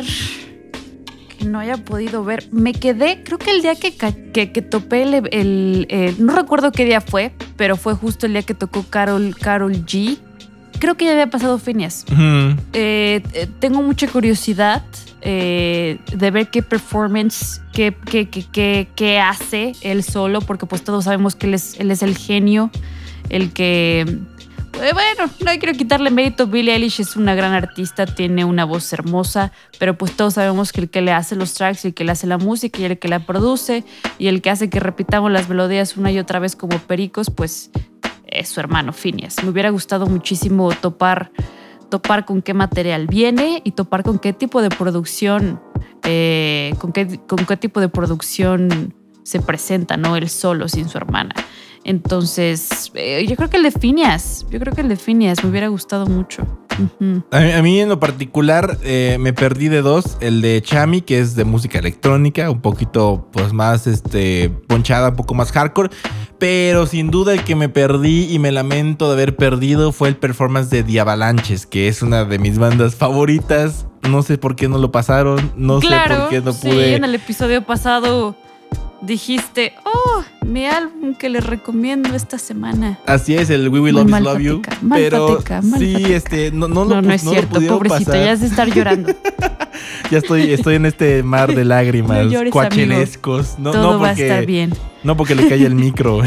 Que no haya podido ver. Me quedé, creo que el día que, que, que topé el, el, el... No recuerdo qué día fue, pero fue justo el día que tocó Karol, Karol G. Creo que ya había pasado Finneas. Uh-huh. eh, eh, tengo mucha curiosidad eh, de ver qué performance, qué, qué, qué, qué, qué hace él solo, porque pues todos sabemos que él es, él es el genio, el que... Eh, bueno, no quiero quitarle mérito. Billie Eilish es una gran artista, tiene una voz hermosa, pero pues todos sabemos que el que le hace los tracks, el que le hace la música y el que la produce y el que hace que repitamos las melodías una y otra vez como pericos, pues... es su hermano Finneas. Me hubiera gustado muchísimo topar, topar con qué material viene y topar con qué tipo de producción, eh, con, qué, con qué tipo de producción se presenta, ¿no? Él solo, sin su hermana. Entonces, eh, yo creo que el de Finneas, yo creo que el de Finneas me hubiera gustado mucho. Uh-huh. A mí, a mí en lo particular eh, me perdí de dos. El de Chami, que es de música electrónica, un poquito pues más este, ponchada, un poco más hardcore. Pero sin duda el que me perdí y me lamento de haber perdido fue el performance de The Avalanches, que es una de mis bandas favoritas. No sé por qué no lo pasaron, no claro, sé por qué no sí, pude. En el episodio pasado dijiste, oh, mi álbum que les recomiendo esta semana. Así es, el We Will Muy Always Love You. Mal pero pateca, mal sí, pateca. este, no, no, no, lo, no es no cierto, lo pobrecito, pasar. ya has de estar llorando. Ya estoy, estoy en este mar de lágrimas, no llores, cuachelescos. No, Todo no porque, va a estar bien. No porque le cae el micro.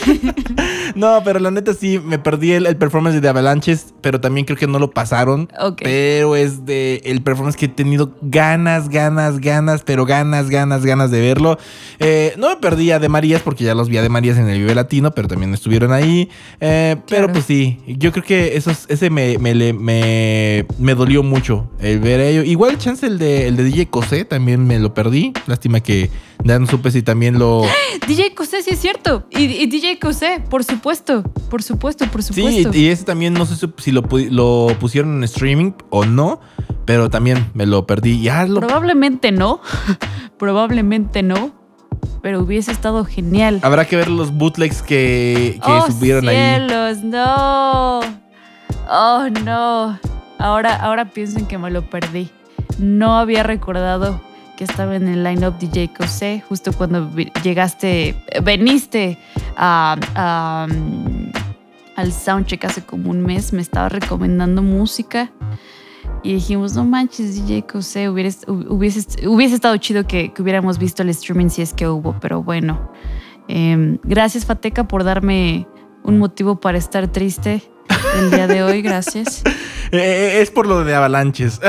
No, pero la neta sí, me perdí el, el performance de The Avalanches, pero también creo que no lo pasaron. Okay. Pero es de el performance que he tenido ganas, ganas, ganas, pero ganas, ganas, ganas de verlo. Eh, no me perdí a De Marías porque ya los vi a De Marías en el Vive Latino, pero también estuvieron ahí. Eh, claro. Pero pues sí, yo creo que esos, ese me, me, me, me dolió mucho el ver a ello. Igual chance el de, el de D J Cosé también me lo perdí. Lástima que ya no supe si también lo... D J Cosé, sí es cierto. Y, y D J Cosé, por supuesto. Por supuesto, por supuesto. Sí, y ese también no sé si lo, lo pusieron en streaming o no, pero también me lo perdí. Ya lo... Probablemente no. Probablemente no. Pero hubiese estado genial. Habrá que ver los bootlegs que, que oh, subieron cielos, ahí. ¡Cielos, no! Oh, no. Ahora, ahora pienso en que me lo perdí. No había recordado que estaba en el line-up D J Cosé justo cuando llegaste, veniste a, a, al soundcheck hace como un mes. Me estaba recomendando música y dijimos, no manches, D J Cosé, hubiese, hubiese, hubiese estado chido que, que hubiéramos visto el streaming si es que hubo, pero bueno. Eh, gracias, Fateca, por darme un motivo para estar triste el día de hoy, gracias. Eh, es por lo de Avalanches.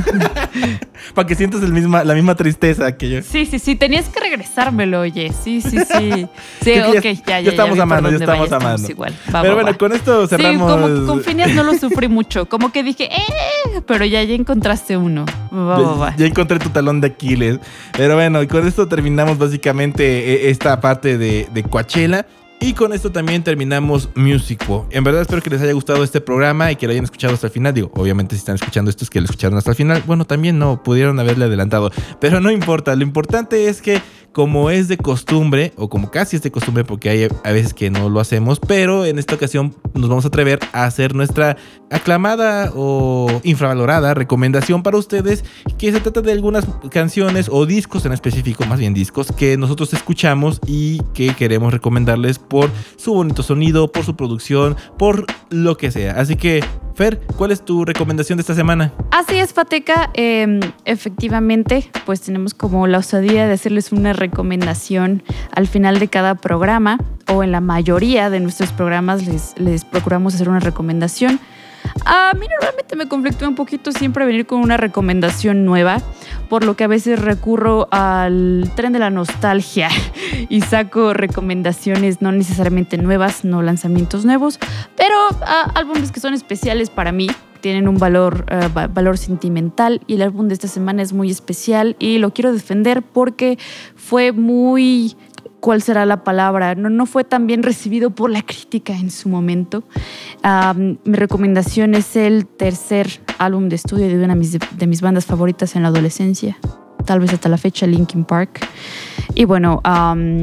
Para que sientas el misma, la misma tristeza que yo. Sí, sí, sí. Tenías que regresármelo, oye. Sí, sí, sí. Sí, ok, ya, ya, ya. Ya estamos ya a mano, ya estamos vaya, a mano. estamos igual. Va, pero va, bueno, va. con esto cerramos. Sí, como con Finneas no lo sufrí mucho. Como que dije, eh, pero ya, ya encontraste uno. Va, va, va. Ya, ya encontré tu talón de Aquiles. Pero bueno, y con esto terminamos básicamente esta parte de, de Coachella. Y con esto también terminamos Music Wow. En verdad espero que les haya gustado este programa y que lo hayan escuchado hasta el final. Digo, obviamente si están escuchando esto es que lo escucharon hasta el final. Bueno, también no, pudieron haberle adelantado. Pero no importa, lo importante es que como es de costumbre, o como casi es de costumbre porque hay a veces que no lo hacemos, pero en esta ocasión nos vamos a atrever a hacer nuestra aclamada o infravalorada recomendación para ustedes, que se trata de algunas canciones o discos en específico, más bien discos, que nosotros escuchamos y que queremos recomendarles por su bonito sonido, por su producción, por lo que sea. Así que, Fer, ¿cuál es tu recomendación de esta semana? Así es, Fateca. Eh, efectivamente, pues tenemos como la osadía de hacerles una recomendación al final de cada programa, o en la mayoría de nuestros programas les, les procuramos hacer una recomendación. A mí normalmente me conflictúa un poquito siempre venir con una recomendación nueva, por lo que a veces recurro al tren de la nostalgia y saco recomendaciones no necesariamente nuevas, no lanzamientos nuevos, pero uh, álbumes que son especiales para mí, tienen un valor, uh, valor sentimental, y el álbum de esta semana es muy especial y lo quiero defender porque fue muy... ¿Cuál será la palabra? No, no fue tan bien recibido por la crítica en su momento. Um, mi recomendación es el tercer álbum de estudio de una de mis, de mis bandas favoritas en la adolescencia, tal vez hasta la fecha, Linkin Park. Y bueno, um,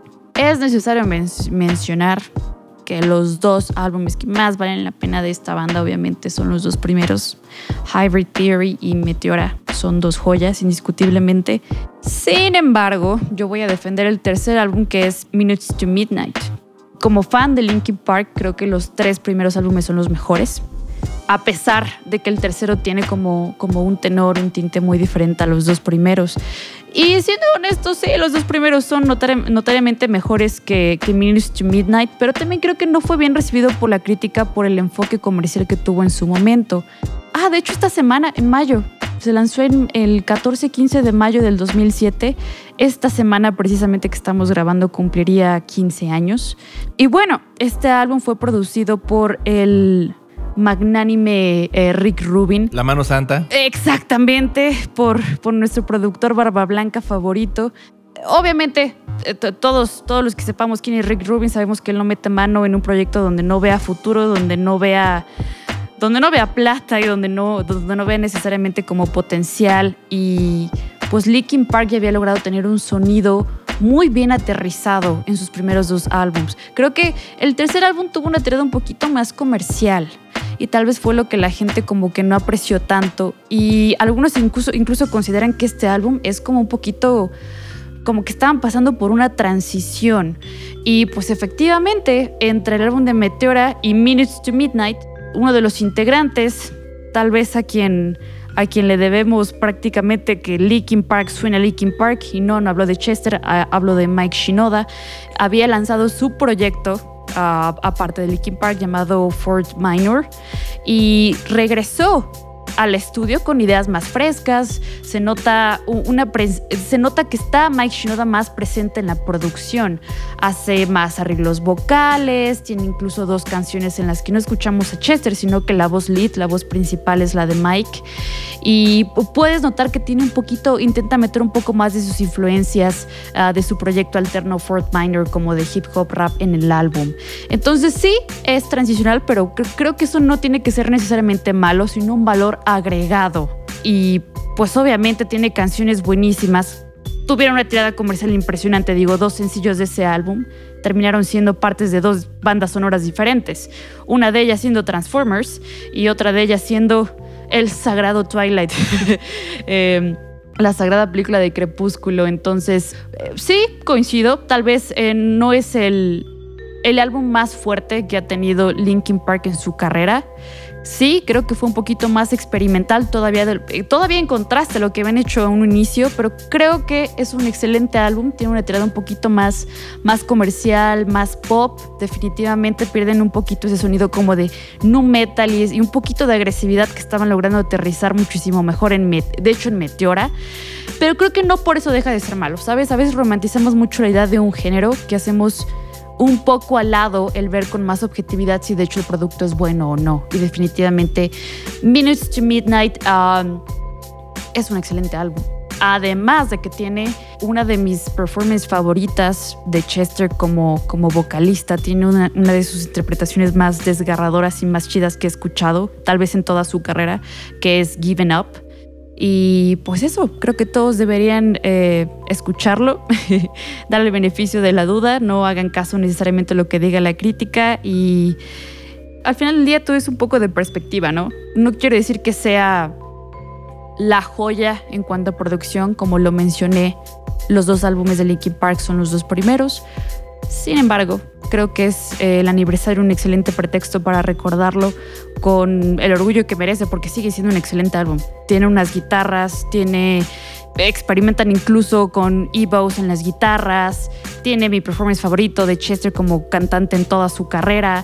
es necesario men- mencionar que los dos álbumes que más valen la pena de esta banda obviamente son los dos primeros, Hybrid Theory y Meteora. Son dos joyas indiscutiblemente. Sin embargo, yo voy a defender el tercer álbum, que es Minutes to Midnight. Como fan de Linkin Park, creo que los tres primeros álbumes son los mejores, a pesar de que el tercero tiene como, como un tenor, un tinte muy diferente a los dos primeros. Y siendo honestos, sí, los dos primeros son notar- notariamente mejores que, que Minutes to Midnight, pero también creo que no fue bien recibido por la crítica por el enfoque comercial que tuvo en su momento. Ah, de hecho, esta semana, en mayo, se lanzó en el catorce quince de mayo del dos mil siete. Esta semana, precisamente que estamos grabando, cumpliría quince años. Y bueno, este álbum fue producido por el magnánime eh, Rick Rubin. La mano santa. Exactamente, por, por nuestro productor Barba Blanca favorito. Obviamente, t- todos, todos los que sepamos quién es Rick Rubin sabemos que él no mete mano en un proyecto donde no vea futuro, donde no vea... donde no vea plata y donde no, donde no vea necesariamente como potencial. Y pues Linkin Park ya había logrado tener un sonido muy bien aterrizado en sus primeros dos álbums. Creo que el tercer álbum tuvo una tirada un poquito más comercial y tal vez fue lo que la gente como que no apreció tanto. Y algunos incluso, incluso consideran que este álbum es como un poquito... como que estaban pasando por una transición. Y pues efectivamente, entre el álbum de Meteora y Minutes to Midnight, uno de los integrantes, tal vez a quien, a quien le debemos prácticamente que Linkin Park suene a Linkin Park, y no, no hablo de Chester, hablo de Mike Shinoda, había lanzado su proyecto, uh, aparte de Linkin Park, llamado Fort Minor, y regresó al estudio con ideas más frescas. Se nota, una pre- se nota que está Mike Shinoda más presente en la producción. Hace más arreglos vocales, tiene incluso dos canciones en las que no escuchamos a Chester, sino que la voz lead, la voz principal es la de Mike. Y puedes notar que tiene un poquito, intenta meter un poco más de sus influencias uh, de su proyecto alterno Fort Minor, como de hip hop rap en el álbum. Entonces sí, es transicional, pero cr- creo que eso no tiene que ser necesariamente malo, sino un valor agregado. Y pues obviamente tiene canciones buenísimas. Tuvieron una tirada comercial impresionante, digo, dos sencillos de ese álbum terminaron siendo partes de dos bandas sonoras diferentes. Una de ellas siendo Transformers y otra de ellas siendo el sagrado Twilight. eh, la sagrada película de Crepúsculo. Entonces, eh, sí, coincido. Tal vez eh, no es el, el álbum más fuerte que ha tenido Linkin Park en su carrera. Sí, creo que fue un poquito más experimental todavía, del, todavía en contraste a lo que habían hecho a un inicio, pero creo que es un excelente álbum. Tiene una tirada un poquito más, más comercial, más pop. Definitivamente pierden un poquito ese sonido como de nu metal y, y un poquito de agresividad que estaban logrando aterrizar muchísimo mejor, en de hecho en Meteora. Pero creo que no por eso deja de ser malo, ¿sabes? A veces romantizamos mucho la idea de un género que hacemos un poco al lado el ver con más objetividad si de hecho el producto es bueno o no. Y definitivamente Minutes to Midnight um, es un excelente álbum. Además de que tiene una de mis performances favoritas de Chester como, como vocalista. Tiene una, una de sus interpretaciones más desgarradoras y más chidas que he escuchado, tal vez en toda su carrera, que es Given Up. Y pues eso, creo que todos deberían eh, escucharlo, darle el beneficio de la duda, no hagan caso necesariamente a lo que diga la crítica, y al final del día todo es un poco de perspectiva, ¿no? No quiero decir que sea la joya en cuanto a producción, como lo mencioné, los dos álbumes de Linkin Park son los dos primeros. Sin embargo, creo que es eh, el aniversario un excelente pretexto para recordarlo con el orgullo que merece, porque sigue siendo un excelente álbum. Tiene unas guitarras, tiene... experimentan incluso con E-Bows en las guitarras, tiene mi performance favorito de Chester como cantante en toda su carrera,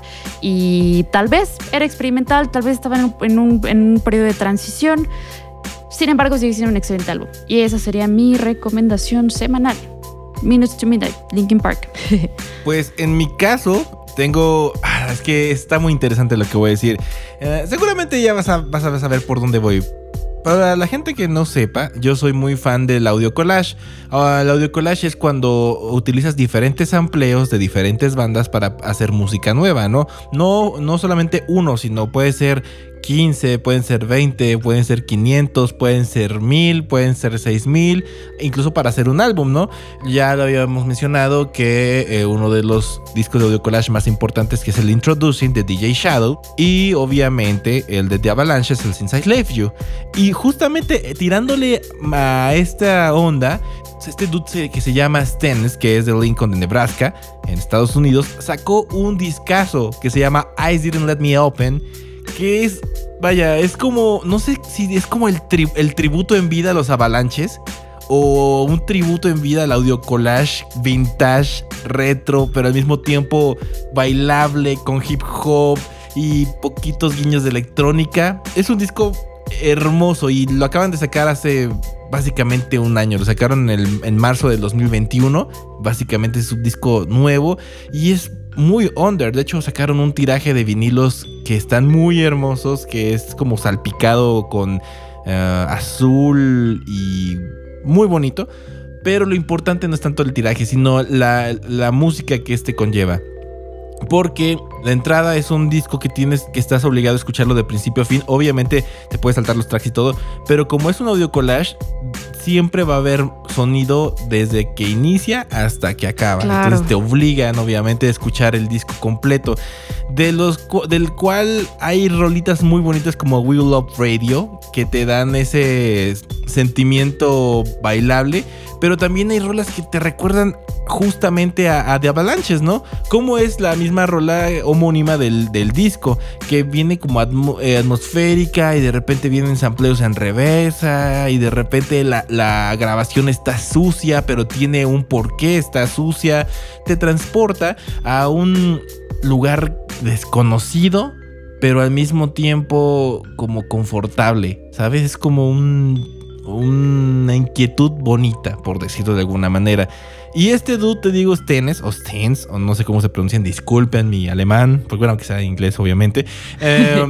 y tal vez era experimental, tal vez estaba en un, en un, en un periodo de transición. Sin embargo, sigue siendo un excelente álbum, y esa sería mi recomendación semanal. Minutes to Midnight, Linkin Park. Pues en mi caso tengo, ah, es que está muy interesante lo que voy a decir. Eh, seguramente ya vas a, vas a saber por dónde voy. Para la gente que no sepa, yo soy muy fan del audio collage. Uh, el audio collage es cuando utilizas diferentes sampleos de diferentes bandas para hacer música nueva, ¿no? No, no solamente uno, sino puede ser quince, pueden ser veinte, pueden ser quinientos, pueden ser mil, pueden ser seis mil, incluso para hacer un álbum, ¿no? Ya lo habíamos mencionado que eh, uno de los discos de audio collage más importantes, que es el Introducing de D J Shadow, y obviamente el de The Avalanches, el Since I Left You. Y justamente eh, tirándole a esta onda, este dude que se llama Stens, que es de Lincoln, de Nebraska, en Estados Unidos, sacó un discazo que se llama Eyes Didn't Let Me Open, que es, vaya, es como, no sé si es como el, tri- el tributo en vida a los Avalanches o un tributo en vida al audio collage vintage, retro, pero al mismo tiempo bailable, con hip hop y poquitos guiños de electrónica. Es un disco hermoso y lo acaban de sacar hace básicamente un año. Lo sacaron en, el, en marzo del dos mil veintiuno. Básicamente es un disco nuevo y es muy under. De hecho, sacaron un tiraje de vinilos que están muy hermosos, que es como salpicado con uh, azul y muy bonito. Pero lo importante no es tanto el tiraje, sino la, la música que este conlleva. Porque la entrada es un disco que tienes, que estás obligado a escucharlo de principio a fin. Obviamente te puedes saltar los tracks y todo, pero como es un audio collage, siempre va a haber sonido desde que inicia hasta que acaba. Claro. Entonces te obligan obviamente a escuchar el disco completo, de los, del cual hay rolitas muy bonitas como We Love Radio, que te dan ese sentimiento bailable, pero también hay rolas que te recuerdan justamente a, a The Avalanches, ¿no? Como es la misma rola homónima del, del disco, que viene como atmo, eh, atmosférica, y de repente vienen sampleos en reversa, y de repente la, la grabación está sucia, pero tiene un porqué, está sucia. Te transporta a un lugar desconocido, pero al mismo tiempo como confortable, ¿sabes? Es como un, una inquietud bonita, por decirlo de alguna manera. Y este dude, te digo, Stens, o Stens, o no sé cómo se pronuncian, disculpen mi alemán, porque bueno, aunque sea inglés, obviamente. Eh,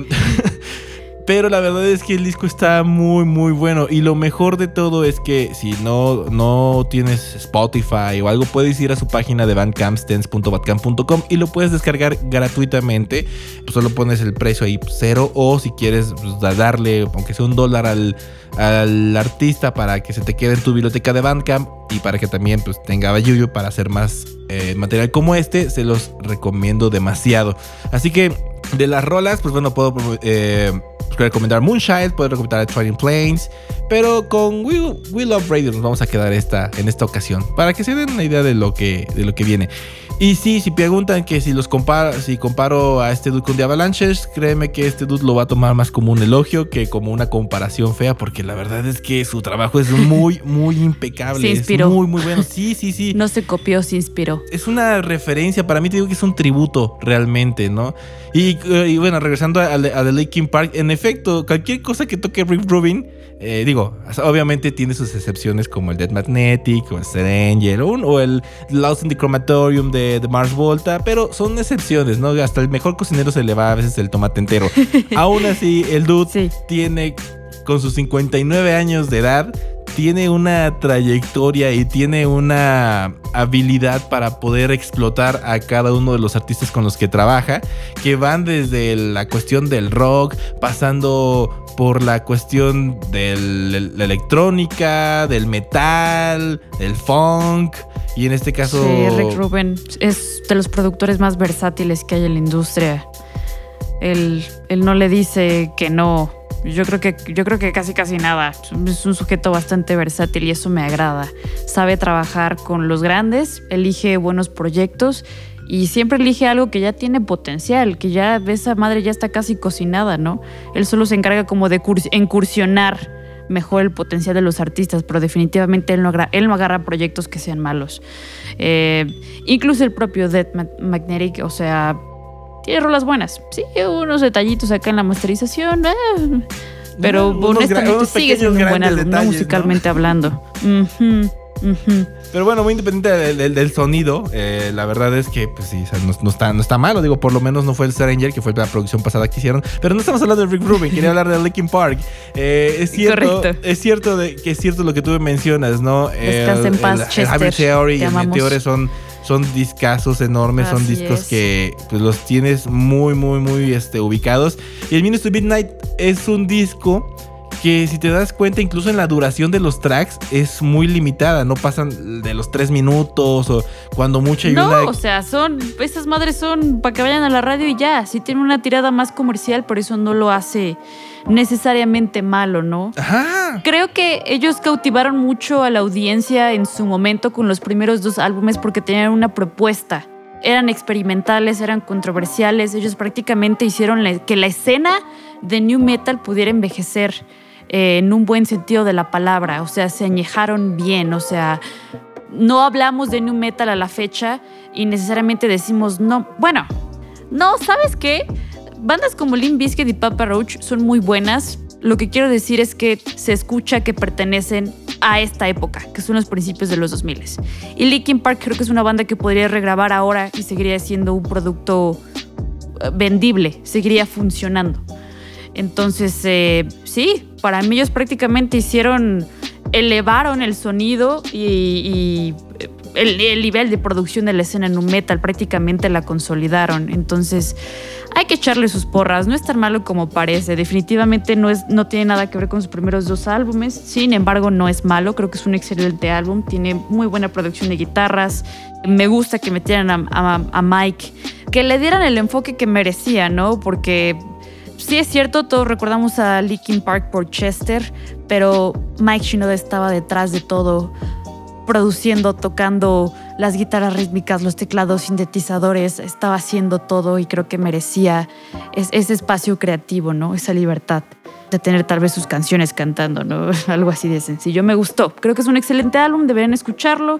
pero la verdad es que el disco está muy, muy bueno. Y lo mejor de todo es que si no, no tienes Spotify o algo, puedes ir a su página de Bandcamp, stens punto bandcamp punto com, y lo puedes descargar gratuitamente. Pues solo pones el precio ahí cero, o si quieres pues, darle, aunque sea un dólar al, al artista para que se te quede en tu biblioteca de Bandcamp, y para que también pues, tenga bayuyo para hacer más eh, material como este, se los recomiendo demasiado. Así que de las rolas, pues bueno, puedo eh, recomendar Moonchild, puedo recomendar Trading Planes, pero con We, We Love Radio nos vamos a quedar esta, en esta ocasión, para que se den una idea de lo que, de lo que viene. Y sí, si preguntan que si los comparo, si comparo a este dude con The Avalanches, créeme que este dude lo va a tomar más como un elogio que como una comparación fea, porque la verdad es que su trabajo es muy, muy impecable. Se inspiró. Es muy, muy bueno. Sí, sí, sí. No se copió, se inspiró. Es una referencia, para mí te digo que es un tributo realmente, ¿no? Y, y bueno, regresando a, a, a The Linkin Park, en efecto, cualquier cosa que toque Rick Rubin, eh, digo, obviamente tiene sus excepciones como el Dead Magnetic o el Sad Angel o, o el Lost in the Chromatorium de, de Mars Volta, pero son excepciones, ¿no? Hasta el mejor cocinero se le va a veces el tomate entero. Aún así, el dude sí. tiene, con sus cincuenta y nueve años de edad, tiene una trayectoria y tiene una habilidad para poder explotar a cada uno de los artistas con los que trabaja, que van desde la cuestión del rock, pasando por la cuestión de la electrónica, del metal, del funk, y en este caso... Sí, Rick Rubin es de los productores más versátiles que hay en la industria. Él, él no le dice que no. Yo creo que, yo creo que casi casi nada. Es un sujeto bastante versátil y eso me agrada. Sabe trabajar con los grandes, elige buenos proyectos y siempre elige algo que ya tiene potencial, que ya esa madre ya está casi cocinada, ¿no? Él solo se encarga como de incursionar mejor el potencial de los artistas, pero definitivamente él no agarra, él no agarra proyectos que sean malos. Eh, incluso el propio Dead Magnetic, o sea... tiene rolas buenas, sí, unos detallitos acá en la masterización, eh, pero no, honestamente gra- sigue siendo un buen álbum, ¿no? Musicalmente ¿no? hablando. Uh-huh. Uh-huh. Pero bueno, muy independiente del, del, del sonido, eh, la verdad es que, pues sí, o sea, no, no, está, no está malo. Digo, por lo menos no fue el Stranger, que fue la producción pasada que hicieron. Pero no estamos hablando de Rick Rubin, quería hablar de Linkin Park. Eh, es cierto, Correcto. es cierto de, que es cierto lo que tú mencionas, ¿no? Descansa en paz, el, Chester. El Hybrid Theory y el amamos. Meteore son, son discazos enormes, Así son discos es. que pues, los tienes muy, muy, muy este, ubicados. Y el Minutes to Midnight es un disco que, si te das cuenta, incluso en la duración de los tracks es muy limitada, no pasan de los tres minutos o cuando mucho hay no, una... o sea, son, esas madres son para que vayan a la radio y ya. Sí tiene una tirada más comercial, por eso no lo hace necesariamente malo, ¿no? Ajá. Creo que ellos cautivaron mucho a la audiencia en su momento con los primeros dos álbumes porque tenían una propuesta. Eran experimentales, eran controversiales. Ellos prácticamente hicieron la, que la escena de New Metal pudiera envejecer eh, en un buen sentido de la palabra. O sea, se añejaron bien. O sea, no hablamos de New Metal a la fecha y necesariamente decimos no. Bueno, no, ¿sabes qué? Bandas como Limp Bizkit y Papa Roach son muy buenas. Lo que quiero decir es que se escucha que pertenecen a esta época, que son los principios de los dos mil. Y Linkin Park creo que es una banda que podría regrabar ahora y seguiría siendo un producto vendible, seguiría funcionando. Entonces, eh, sí, para mí ellos prácticamente hicieron, elevaron el sonido y, y el, el nivel de producción de la escena nu metal, prácticamente la consolidaron. Entonces, hay que echarle sus porras, no es tan malo como parece. Definitivamente no, es, no tiene nada que ver con sus primeros dos álbumes. Sin embargo, no es malo, creo que es un excelente álbum. Tiene muy buena producción de guitarras. Me gusta que metieran a, a, a Mike, que le dieran el enfoque que merecía, ¿no? Porque sí es cierto, todos recordamos a Linkin Park por Chester, pero Mike Shinoda estaba detrás de todo, produciendo, tocando las guitarras rítmicas, los teclados, sintetizadores, estaba haciendo todo y creo que merecía es, ese espacio creativo, ¿no? Esa libertad de tener tal vez sus canciones cantando, ¿no? Algo así de sencillo. Me gustó. Creo que es un excelente álbum, deberían escucharlo.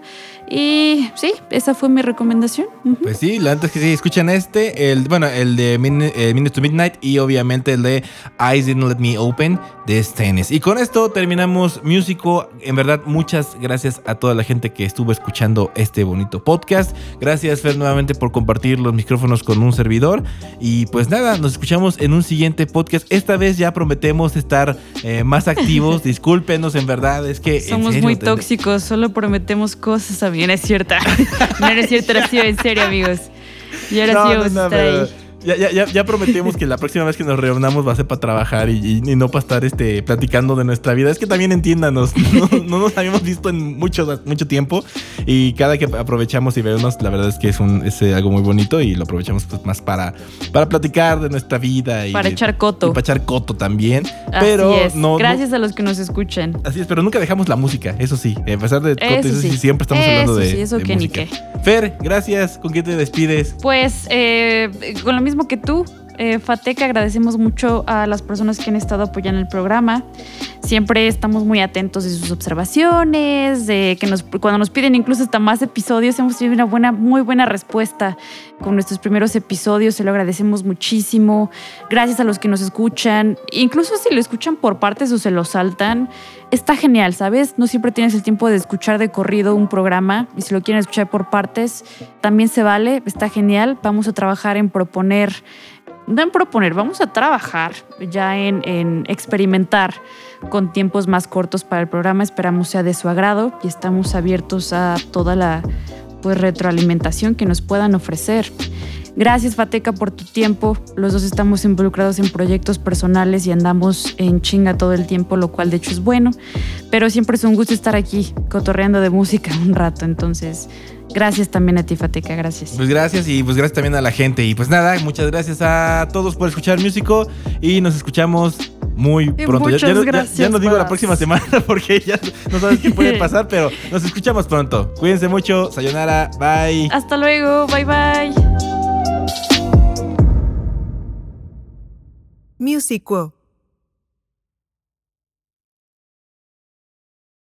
Y sí, esa fue mi recomendación. Uh-huh. Pues sí, la antes que sí, escuchan este, el, bueno, el de Minutes to Midnight y obviamente el de Eyes Didn't Let Me Open de Stennis. Y con esto terminamos Musico. En verdad, muchas gracias a toda la gente que estuvo escuchando este bonito podcast. Gracias, Fer, nuevamente por compartir los micrófonos con un servidor. Y pues nada, nos escuchamos en un siguiente podcast. Esta vez ya prometemos estar eh, más activos. Discúlpenos, en verdad, es que somos serio, muy te... tóxicos, solo prometemos cosas. A mí no es cierta. No es cierto, ahora sí, en serio, amigos. Y ahora no, sí no, vamos no, a estar pero... ahí. Ya, ya, ya prometemos que la próxima vez que nos reunamos va a ser para trabajar y, y, y no para estar este, platicando de nuestra vida. Es que también entiéndanos, no, no nos habíamos visto en mucho, mucho tiempo y cada que aprovechamos y vernos, la verdad es que es, un, es algo muy bonito y lo aprovechamos pues más para, para platicar de nuestra vida. Y para de, echar coto. Y para echar coto también. Así pero es. no, Gracias no, a los que nos escuchan. Así es, pero nunca dejamos la música, eso sí. A pesar de coto, Eso eso sí, sí. siempre estamos Eso hablando de, sí, eso de que música. ni qué. Fer, gracias. ¿Con quién te despides? Pues eh, con lo mismo que tú. Eh, Fateca, agradecemos mucho a las personas que han estado apoyando el programa. Siempre estamos muy atentos de sus observaciones, de que nos, cuando nos piden incluso hasta más episodios, hemos tenido una buena, muy buena respuesta con nuestros primeros episodios. Se lo agradecemos muchísimo. Gracias a los que nos escuchan. Incluso si lo escuchan por partes o se lo saltan, está genial, ¿sabes? No siempre tienes el tiempo de escuchar de corrido un programa y si lo quieren escuchar por partes, también se vale. Está genial. Vamos a trabajar en proponer No en proponer, vamos a trabajar ya en, en experimentar con tiempos más cortos para el programa. Esperamos sea de su agrado y estamos abiertos a toda la pues, retroalimentación que nos puedan ofrecer. Gracias, Fateca, por tu tiempo. Los dos estamos involucrados en proyectos personales y andamos en chinga todo el tiempo, lo cual de hecho es bueno. Pero siempre es un gusto estar aquí cotorreando de música un rato. Entonces, gracias también a ti, Fateca. Gracias. Pues gracias y pues gracias también a la gente. Y pues nada, muchas gracias a todos por escuchar Musico y nos escuchamos muy Y pronto. muchas Ya, ya, gracias, ya, ya no digo la Paz. próxima semana porque ya no sabes qué puede pasar, pero nos escuchamos pronto. Cuídense mucho. Sayonara. Bye. Hasta luego. Bye, bye. Musico.